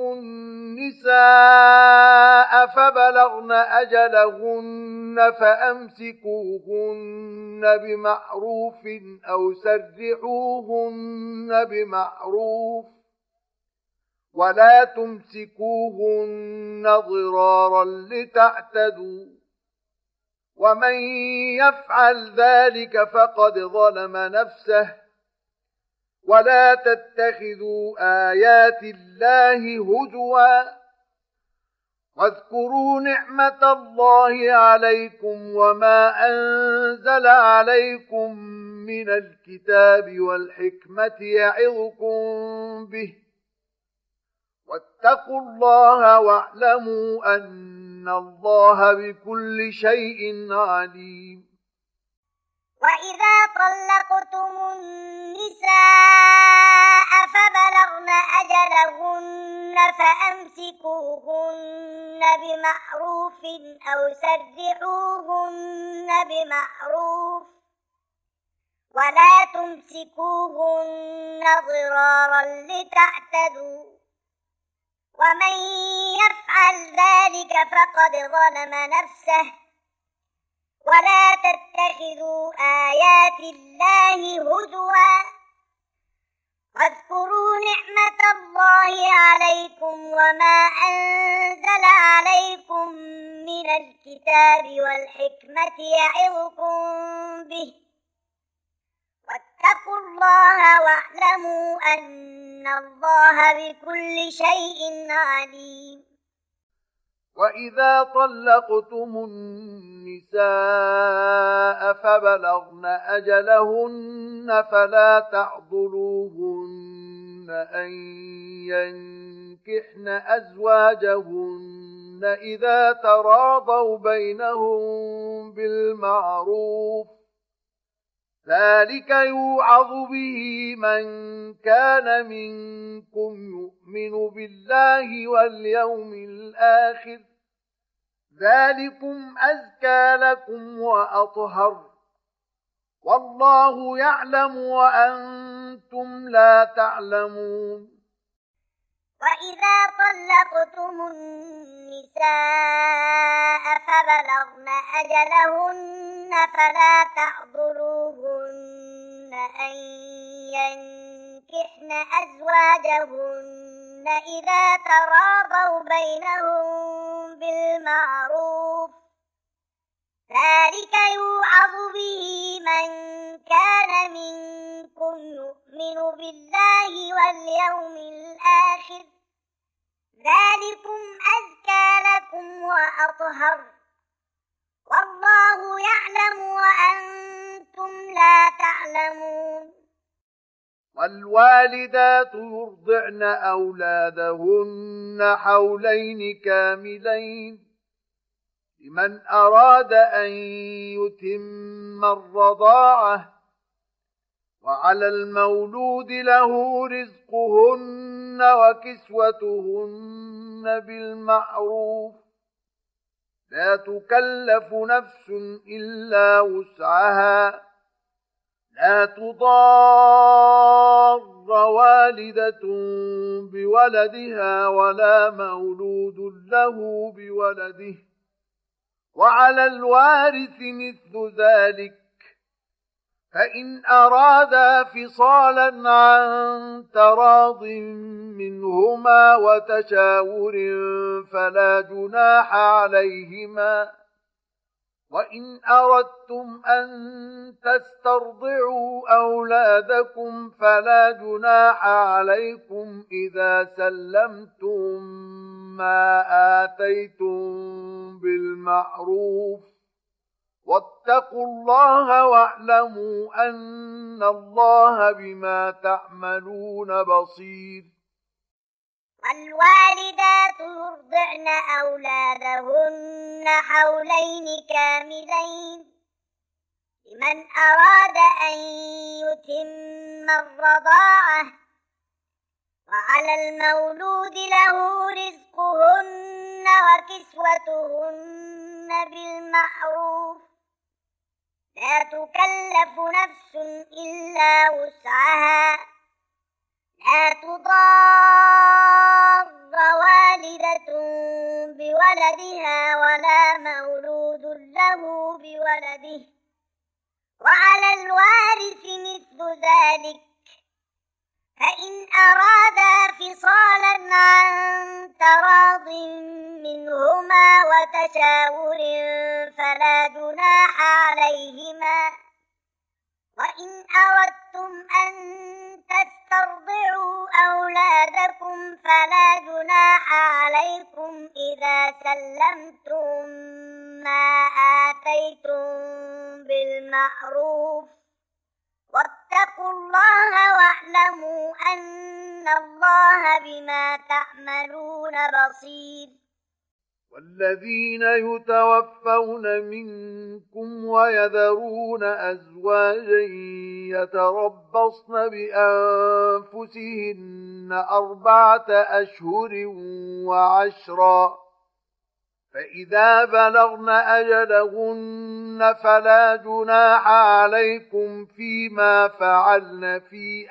النساء فبلغن أجلهن فأمسكوهن بمعروف أو سرحوهن بمعروف، ولا تمسكوهن ضرارا لتعتدوا، ومن يفعل ذلك فقد ظلم نفسه، ولا تتخذوا آيات الله هزوا، واذكروا نعمة الله عليكم وما أنزل عليكم من الكتاب والحكمة يعظكم به، واتقوا الله واعلموا أن الله بكل شيء عليم. وإذا طلقتم النساء فبلغن أجلهن فأمسكوهن بمعروف أو سرحوهن بمعروف، ولا تمسكوهن ضرارا لتعتدوا، ومن يفعل ذلك فقد ظلم نفسه، ولا تتخذوا آيات الله هزوا، واذكروا نعمة الله عليكم وما أنزل عليكم من الكتاب والحكمة يعظكم به، واتقوا الله واعلموا أن الله بكل شيء عليم. وإذا طلقتم النساء فبلغن أجلهن فلا تعضلوهن أن ينكحن أزواجهن إذا تراضوا بينهم بالمعروف، ذلك يوعظ به من كان منكم يؤمن بالله واليوم الآخر، ذلكم أزكى لكم وأطهر، والله يعلم وأنتم لا تعلمون. وإذا طلقتم النساء فبلغن أجلهن فلا تعضلوهن أن ينكحن أزواجهن إذا تراضوا بينهم بالمعروف، ذلك يوعظ به من كان منكم يؤمن بالله واليوم الآخر، ذلكم أزكى لكم وأطهر، والله يعلم وأنتم لا تعلمون. والوالدات يرضعن أولادهن حولين كاملين لمن أراد أن يتم الرضاعة، وعلى المولود له رزقهن وكسوتهن بالمعروف لا تكلف نفس إلا وسعها لا تضار والدة بولدها ولا مولود له بولده وعلى الوارث مثل ذلك فإن أرادا فصالا عن تراض منهما وتشاور فلا جناح عليهما وإن أردتم أن تسترضعوا أولادكم فلا جناح عليكم إذا سلمتم ما آتيتم بالمعروف واتقوا الله واعلموا أن الله بما تعملون بصير. والوالدات يرضعن أولادهن حولين كاملين لمن أراد أن يتم الرضاعة وعلى المولود له رزقهن وكسوتهن بالمعروف لا تكلف نفس إلا وسعها لا تضار والدة بولدها ولا مولود له بولده وعلى الوارث مثل ذلك فإن أرادا فصالا عن تراض منهما وتشاور فلا جناح عليهما وإن أردتم أن تسترضعوا أولادكم فلا جناح عليكم إذا سلمتم ما آتيتم بالمعروف واتقوا الله واعلموا أن الله بما تعملون بصير. والذين يتوفون منكم ويذرون أزواجا يتربصن بأنفسهن أربعة أشهر وعشرا فإذا بلغن أجلهن فلا جناح عليكم فيما فعلن في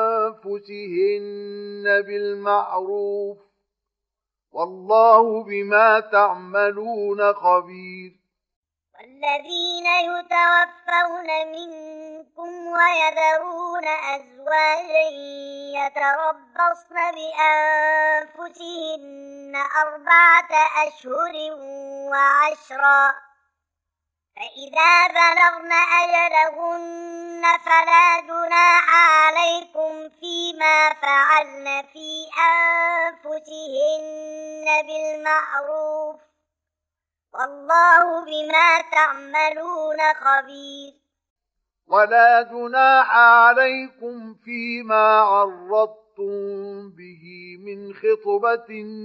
أنفسهن بالمعروف والله بما تعملون خبير. والذين يتوفون منكم ويذرون أزواجا يتربصن بأنفسهن أربعة أشهر وعشرا فإذا بلغن أجلهن فلا جناح عليكم فيما فعلن في أنفسهن بالمعروف والله بما تعملون خبير. ولا جناح عليكم فيما عرضتم به من خطبة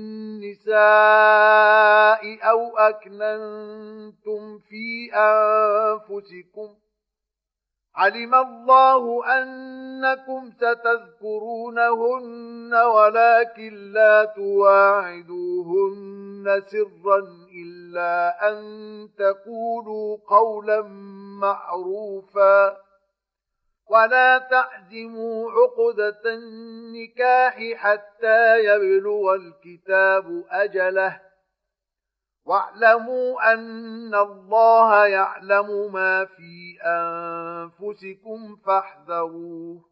النساء أو أكننتم في أنفسكم علم الله أنكم ستذكرونهن ولكن لا تواعدوهن سرا إلا أن تقولوا قولا معروفا ولا تعزموا عقدة النكاح حتى يبلغ الكتاب أجله واعلموا أن الله يعلم ما في أنفسكم فاحذروه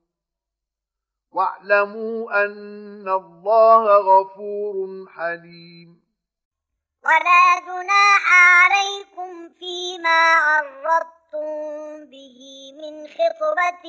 واعلموا أن الله غفور حليم. ولا جناح عليكم فيما عرضتم به من خطبة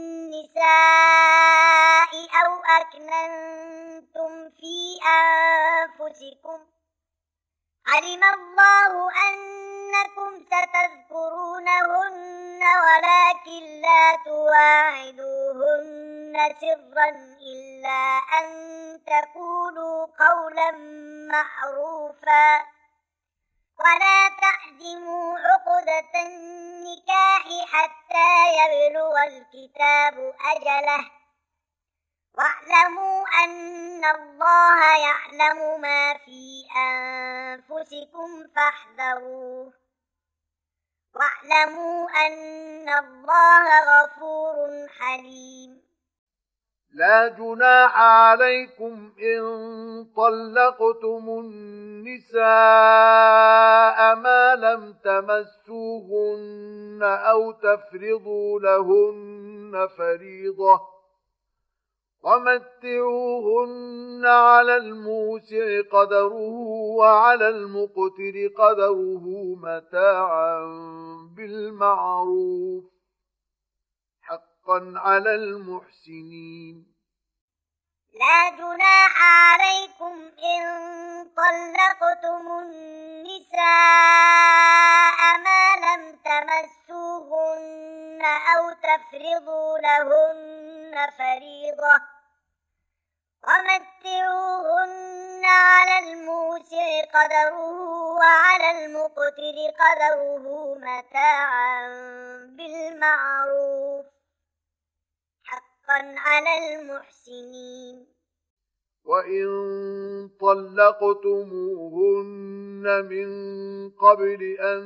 النساء أو أكننتم في أنفسكم علم الله أنكم ستذكرونهن ولكن لا تواعدوهن سرا إلا أن تقولوا قولا معروفا ولا تعزموا عقدة النكاح حتى يبلغ الكتاب أجله واعلموا أن الله يعلم ما في أنفسكم فاحذروه واعلموا أن الله غفور حليم. لا جناح عليكم إن طلقتم النساء ما لم تمسوهن أو تفرضوا لهن فريضة ومتعوهن على الموسع قدره وعلى المقتر قدره متاعا بالمعروف حقا على المحسنين. لا جناح عليكم إن طلقتم النساء ما لم تمسوهن أو تفرضوا لهن فريضة ومتعوهن على الموسع قدره وعلى المقتر قدره متاعا بالمعروف حقا على المحسنين. وإن طلقتموهن من قبل أن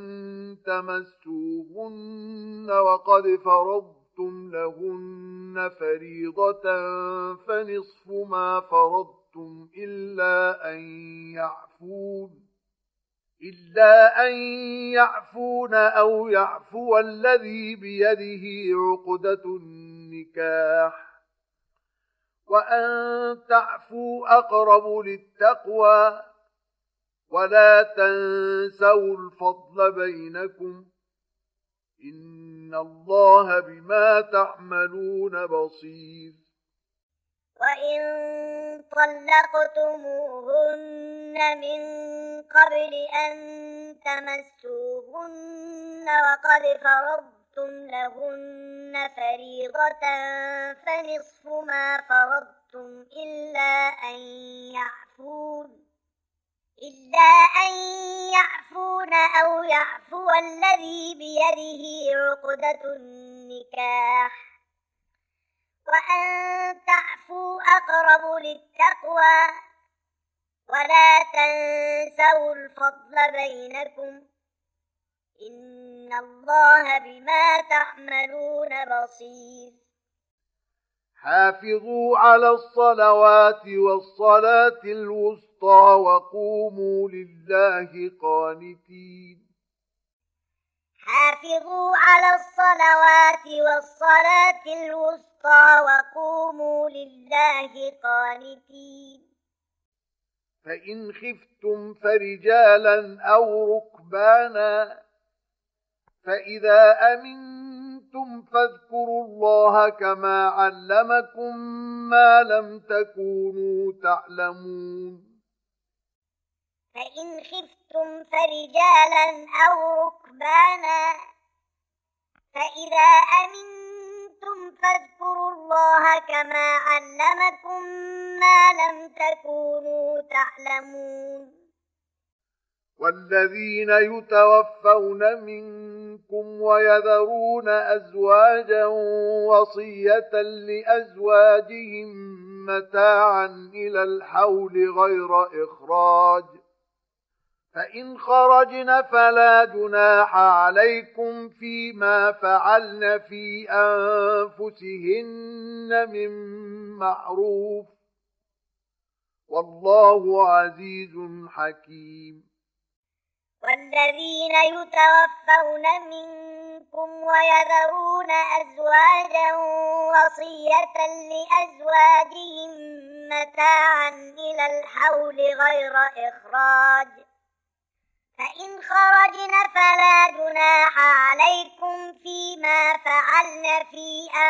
تمسوهن وقد فرضتم لهن فريضة فنصف ما فرضتم إلا أن يعفون إلا أن يعفون أو يعفو الذي بيده عقدة النكاح وأن تعفوا أقرب للتقوى ولا تنسوا الفضل بينكم إن الله بما تعملون بصير. وإن طلقتموهن من قبل أن تمسوهن وقد فرضتم لهن فريضة فنصف ما فرضتم إلا أن يعفون إلا أن يعفون أو يعفو الذي بيده عقدة النكاح وأن تعفوا أقرب للتقوى ولا تنسوا الفضل بينكم إن الله بما تعملون بصير. حافظوا على الصلوات والصلاة الوسطى وقوموا لله قانتين. حافظوا على الصلوات والصلاة الوسطى وقوموا لله قانتين. فإن خفتم فرجالا أو ركبانا فإذا أمنتم فاذكروا الله كما علمكم ما لم تكونوا تعلمون. فإن خفتم فرجالا أو ركبانا فإذا أمنتم فاذكروا الله كما علمكم ما لم تكونوا تعلمون. والذين يتوفون منكم ويذرون أزواجا وصية لأزواجهم متاعا إلى الحول غير إخراج فإن خرجن فلا جناح عليكم فيما فعلن في أنفسهن من معروف والله عزيز حكيم. والذين يتوفون منكم ويذرون أزواجا وصية لأزواجهم متاعا إلى الحول غير إخراج فإن خرجن فلا جناح عليكم فيما فعلن في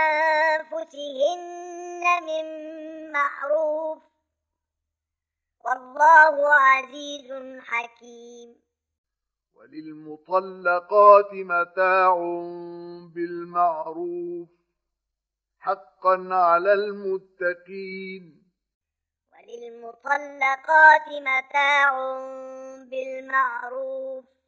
أنفسهن من معروف والله عزيز حكيم. وللمطلقات متاع بالمعروف حقا على المتقين. وللمطلقات متاع بالمعروف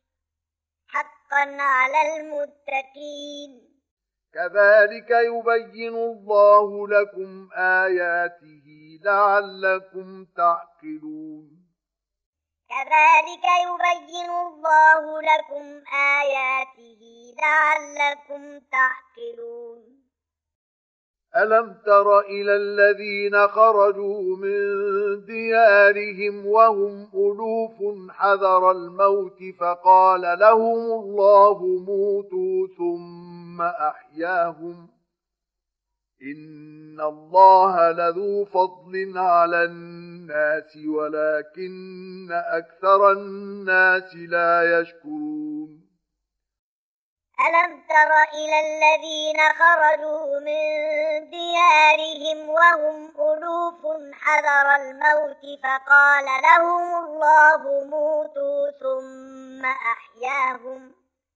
حقا على المتقين كذلك يبين الله لكم آياته لعلكم تعقلون كذلك يبين الله لكم آياته لعلكم تعقلون ألم تر إلى الذين خرجوا من ديارهم وهم ألوف حذر الموت فقال لهم الله موتوا ثم أحياهم إن الله لذو فضل على الناس ولكن أكثر الناس لا يشكرون ألم تر إلى الذين خرجوا من ديارهم وهم ألوف حذر الموت فقال لهم الله موتوا ثم أحياهم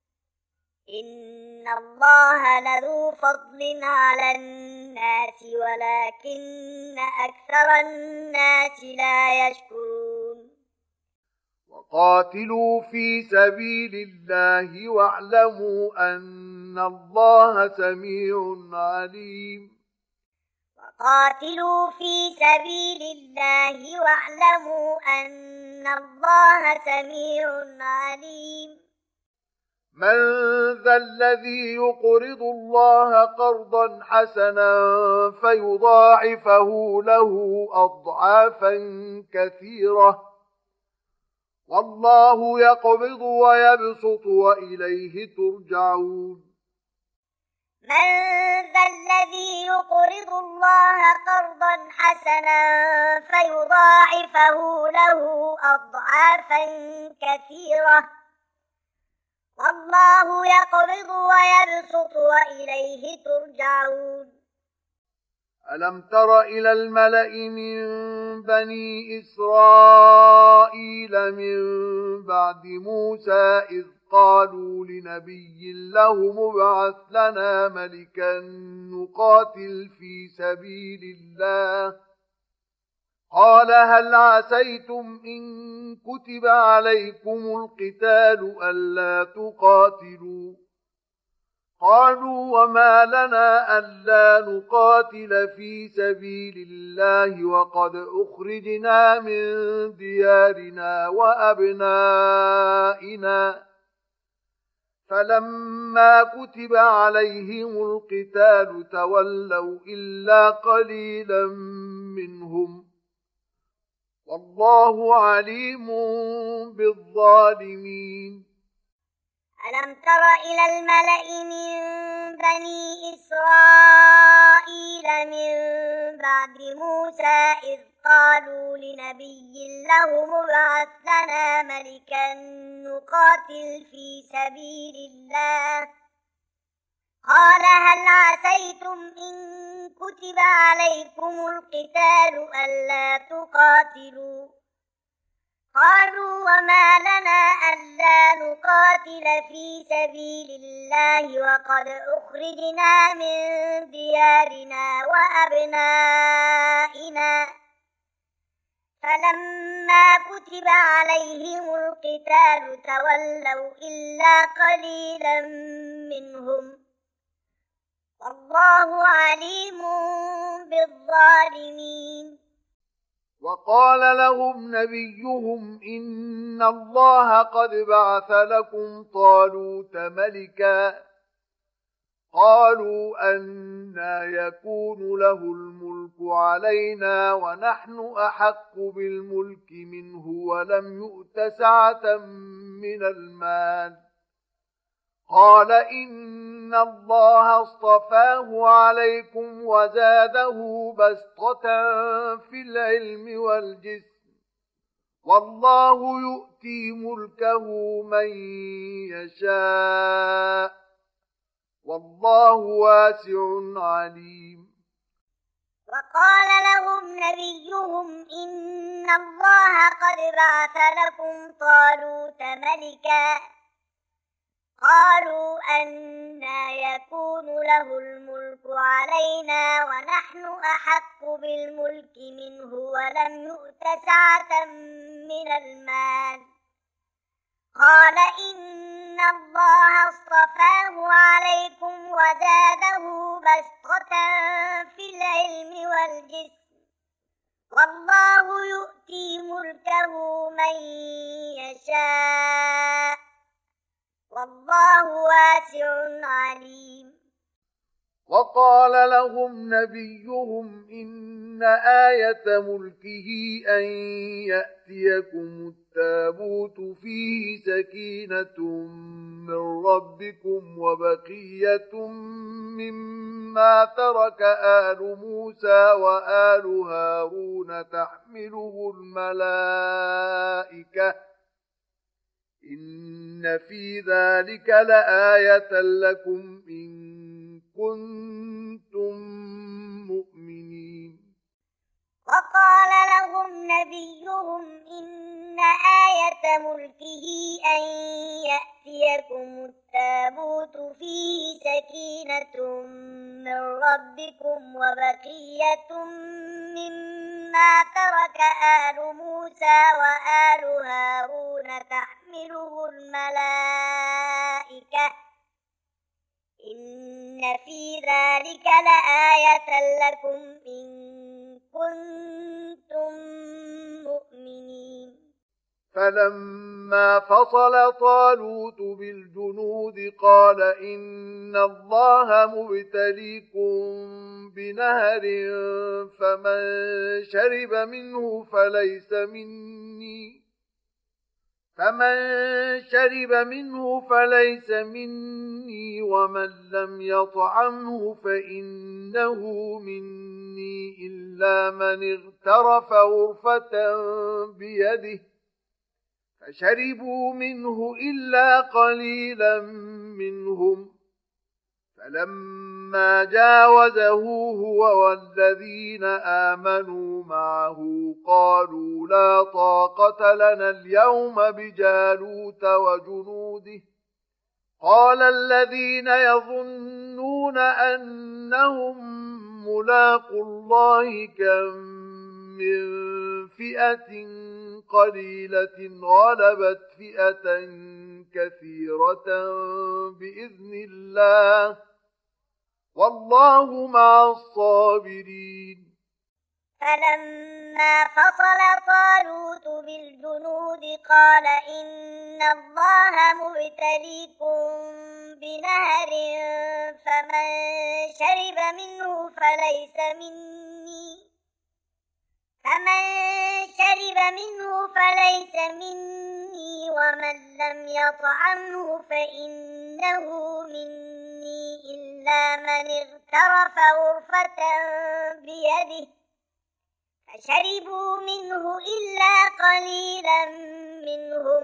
إن الله لذو فضل على الناس ولكن أكثر الناس لا يشكرون وقاتلوا في سبيل الله واعلموا أن الله سميع عليم وقاتلوا في سبيل الله واعلموا أن الله سميع عليم من ذا الذي يقرض الله قرضا حسنا فيضاعفه له أضعافا كثيرة والله يقبض ويبسط وإليه ترجعون من ذا الذي يقرض الله قرضا حسنا فيضاعفه له أضعافا كثيرة والله يقبض ويبسط وإليه ترجعون ألم تر إلى الملأ من بني إسرائيل من بعد موسى إذ قالوا لنبي له مبعث لنا ملكا نقاتل في سبيل الله قال هل عسيتم إن كتب عليكم القتال ألا تقاتلوا قالوا وما لنا ألا نقاتل في سبيل الله وقد أخرجنا من ديارنا وأبنائنا فلما كتب عليهم القتال تولوا إلا قليلا منهم والله عليم بالظالمين ألم تر إلى الملأ من بني إسرائيل من بعد موسى إذ قالوا لنبي له مبعث لنا ملكا نقاتل في سبيل الله قال هل عسيتم إن كتب عليكم القتال ألا تقاتلوا قالوا وما لنا ألا نقاتل في سبيل الله وقد أخرجنا من ديارنا وأبنائنا فلما كتب عليهم القتال تولوا إلا قليلا منهم والله عليم بالظالمين وقال لهم نبيهم إن الله قد بعث لكم طالوت ملكا قالوا أنى يكون له الملك علينا ونحن أحق بالملك منه ولم يؤت سعة من المال قال إن الله اصطفاه عليكم وزاده بسطة في العلم والجسم والله يؤتي ملكه من يشاء والله واسع عليم وقال لهم نبيهم إن الله قد بعث لكم طالوت ملكا قالوا أنى يكون له الملك علينا ونحن أحق بالملك منه ولم يؤت سعة من المال قال إن الله اصطفاه عليكم وزاده بسطة في العلم والجسم والله يؤتي ملكه من يشاء والله واسع عليم. وقال لهم نبيهم إن آية ملكه أن يأتيكم التابوت فيه سكينة من ربكم وبقية مما ترك آل موسى وآل هارون تحمله الملائكة إن في ذلك لآية لكم إن كنتم مؤمنين. وقال لهم نبيهم إن آية ملكه أن يأتيكم التابوت فيه سكينة من ربكم وبقية مما ترك آل موسى وآل هارون تحمله الملائكة إن في ذلك لآية لكم إن كنتم مؤمنين. فلما فصل طالوت بالجنود قال إن الله مبتليكم بنهر فمن شرب منه فليس مني فمن شرب منه فليس مني ومن لم يطعمه فإنه مني إلا من اغترف غرفة بيده فشربوا منه إلا قليلا منهم فلما جاوزه هو والذين آمنوا معه قالوا لا طاقة لنا اليوم بجالوت وجنوده قال الذين يظنون أنهم ملاقو الله كم من فئة قليلة غلبت فئة كثيرة بإذن الله والله مع الصابرين. فلما فصل طالوت بالجنود قال إن الله مبتليكم بنهر فمن شرب منه فليس مني فمن شرب منه فليس مني ومن لم يطعمه فإنه مني إلا من اغترف غرفة بيده فشربوا منه إلا قليلا منهم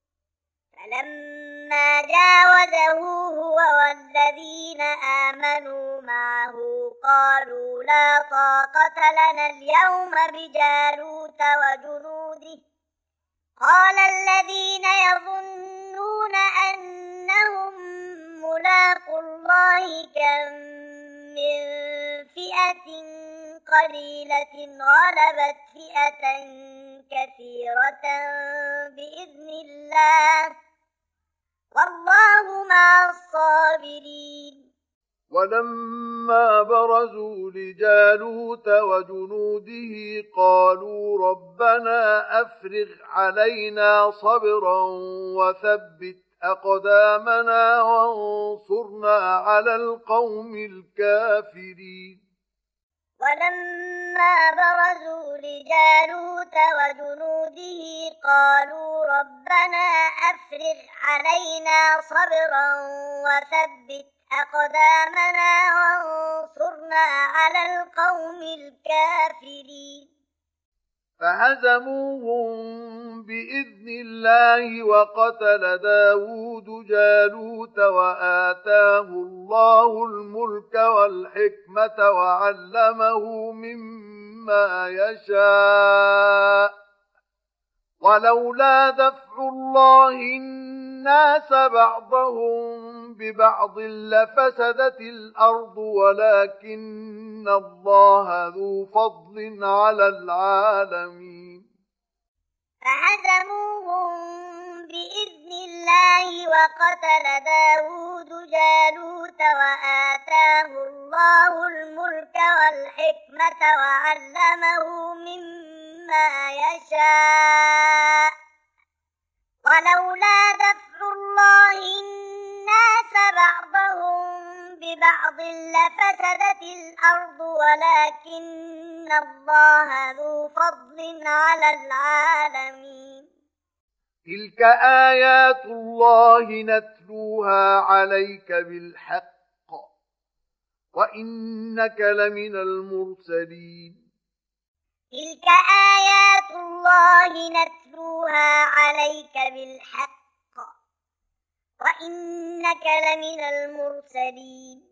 فلما جاوزه هو والذين آمنوا معه قالوا لا طاقة لنا اليوم بجالوت وجنوده قال الذين يظنون أنهم ملاقو الله كم من فئة قليلة غلبت فئة كثيرة بإذن الله والله مع الصابرين. ولما برزوا لجالوت وجنوده قالوا ربنا أفرغ علينا صبرا وثبت أقدامنا وانصرنا على القوم الكافرين. ولما برزوا لجالوت وجنوده قالوا ربنا أفرغ علينا صبرا وثبت أقدامنا وانصرنا على القوم الكافرين. فهزموهم بإذن الله وقتل داود جالوت وآتاه الله الملك والحكمة وعلمه مما يشاء ولولا دفع الله الناس بعضهم ببعض لفسدت الأرض ولكن الله ذو فضل على العالمين. فهزموهم بإذن وقتل داود جالوت وآتاه الله الملك والحكمة وعلمه مما يشاء ولولا دفع الله الناس بعضهم ببعض لفسدت الأرض ولكن الله ذو فضل على العالمين. تلك آيات الله نتلوها عليك بالحق وإنك لمن المرسلين. تلك آيات الله نتلوها عليك بالحق وإنك لمن المرسلين.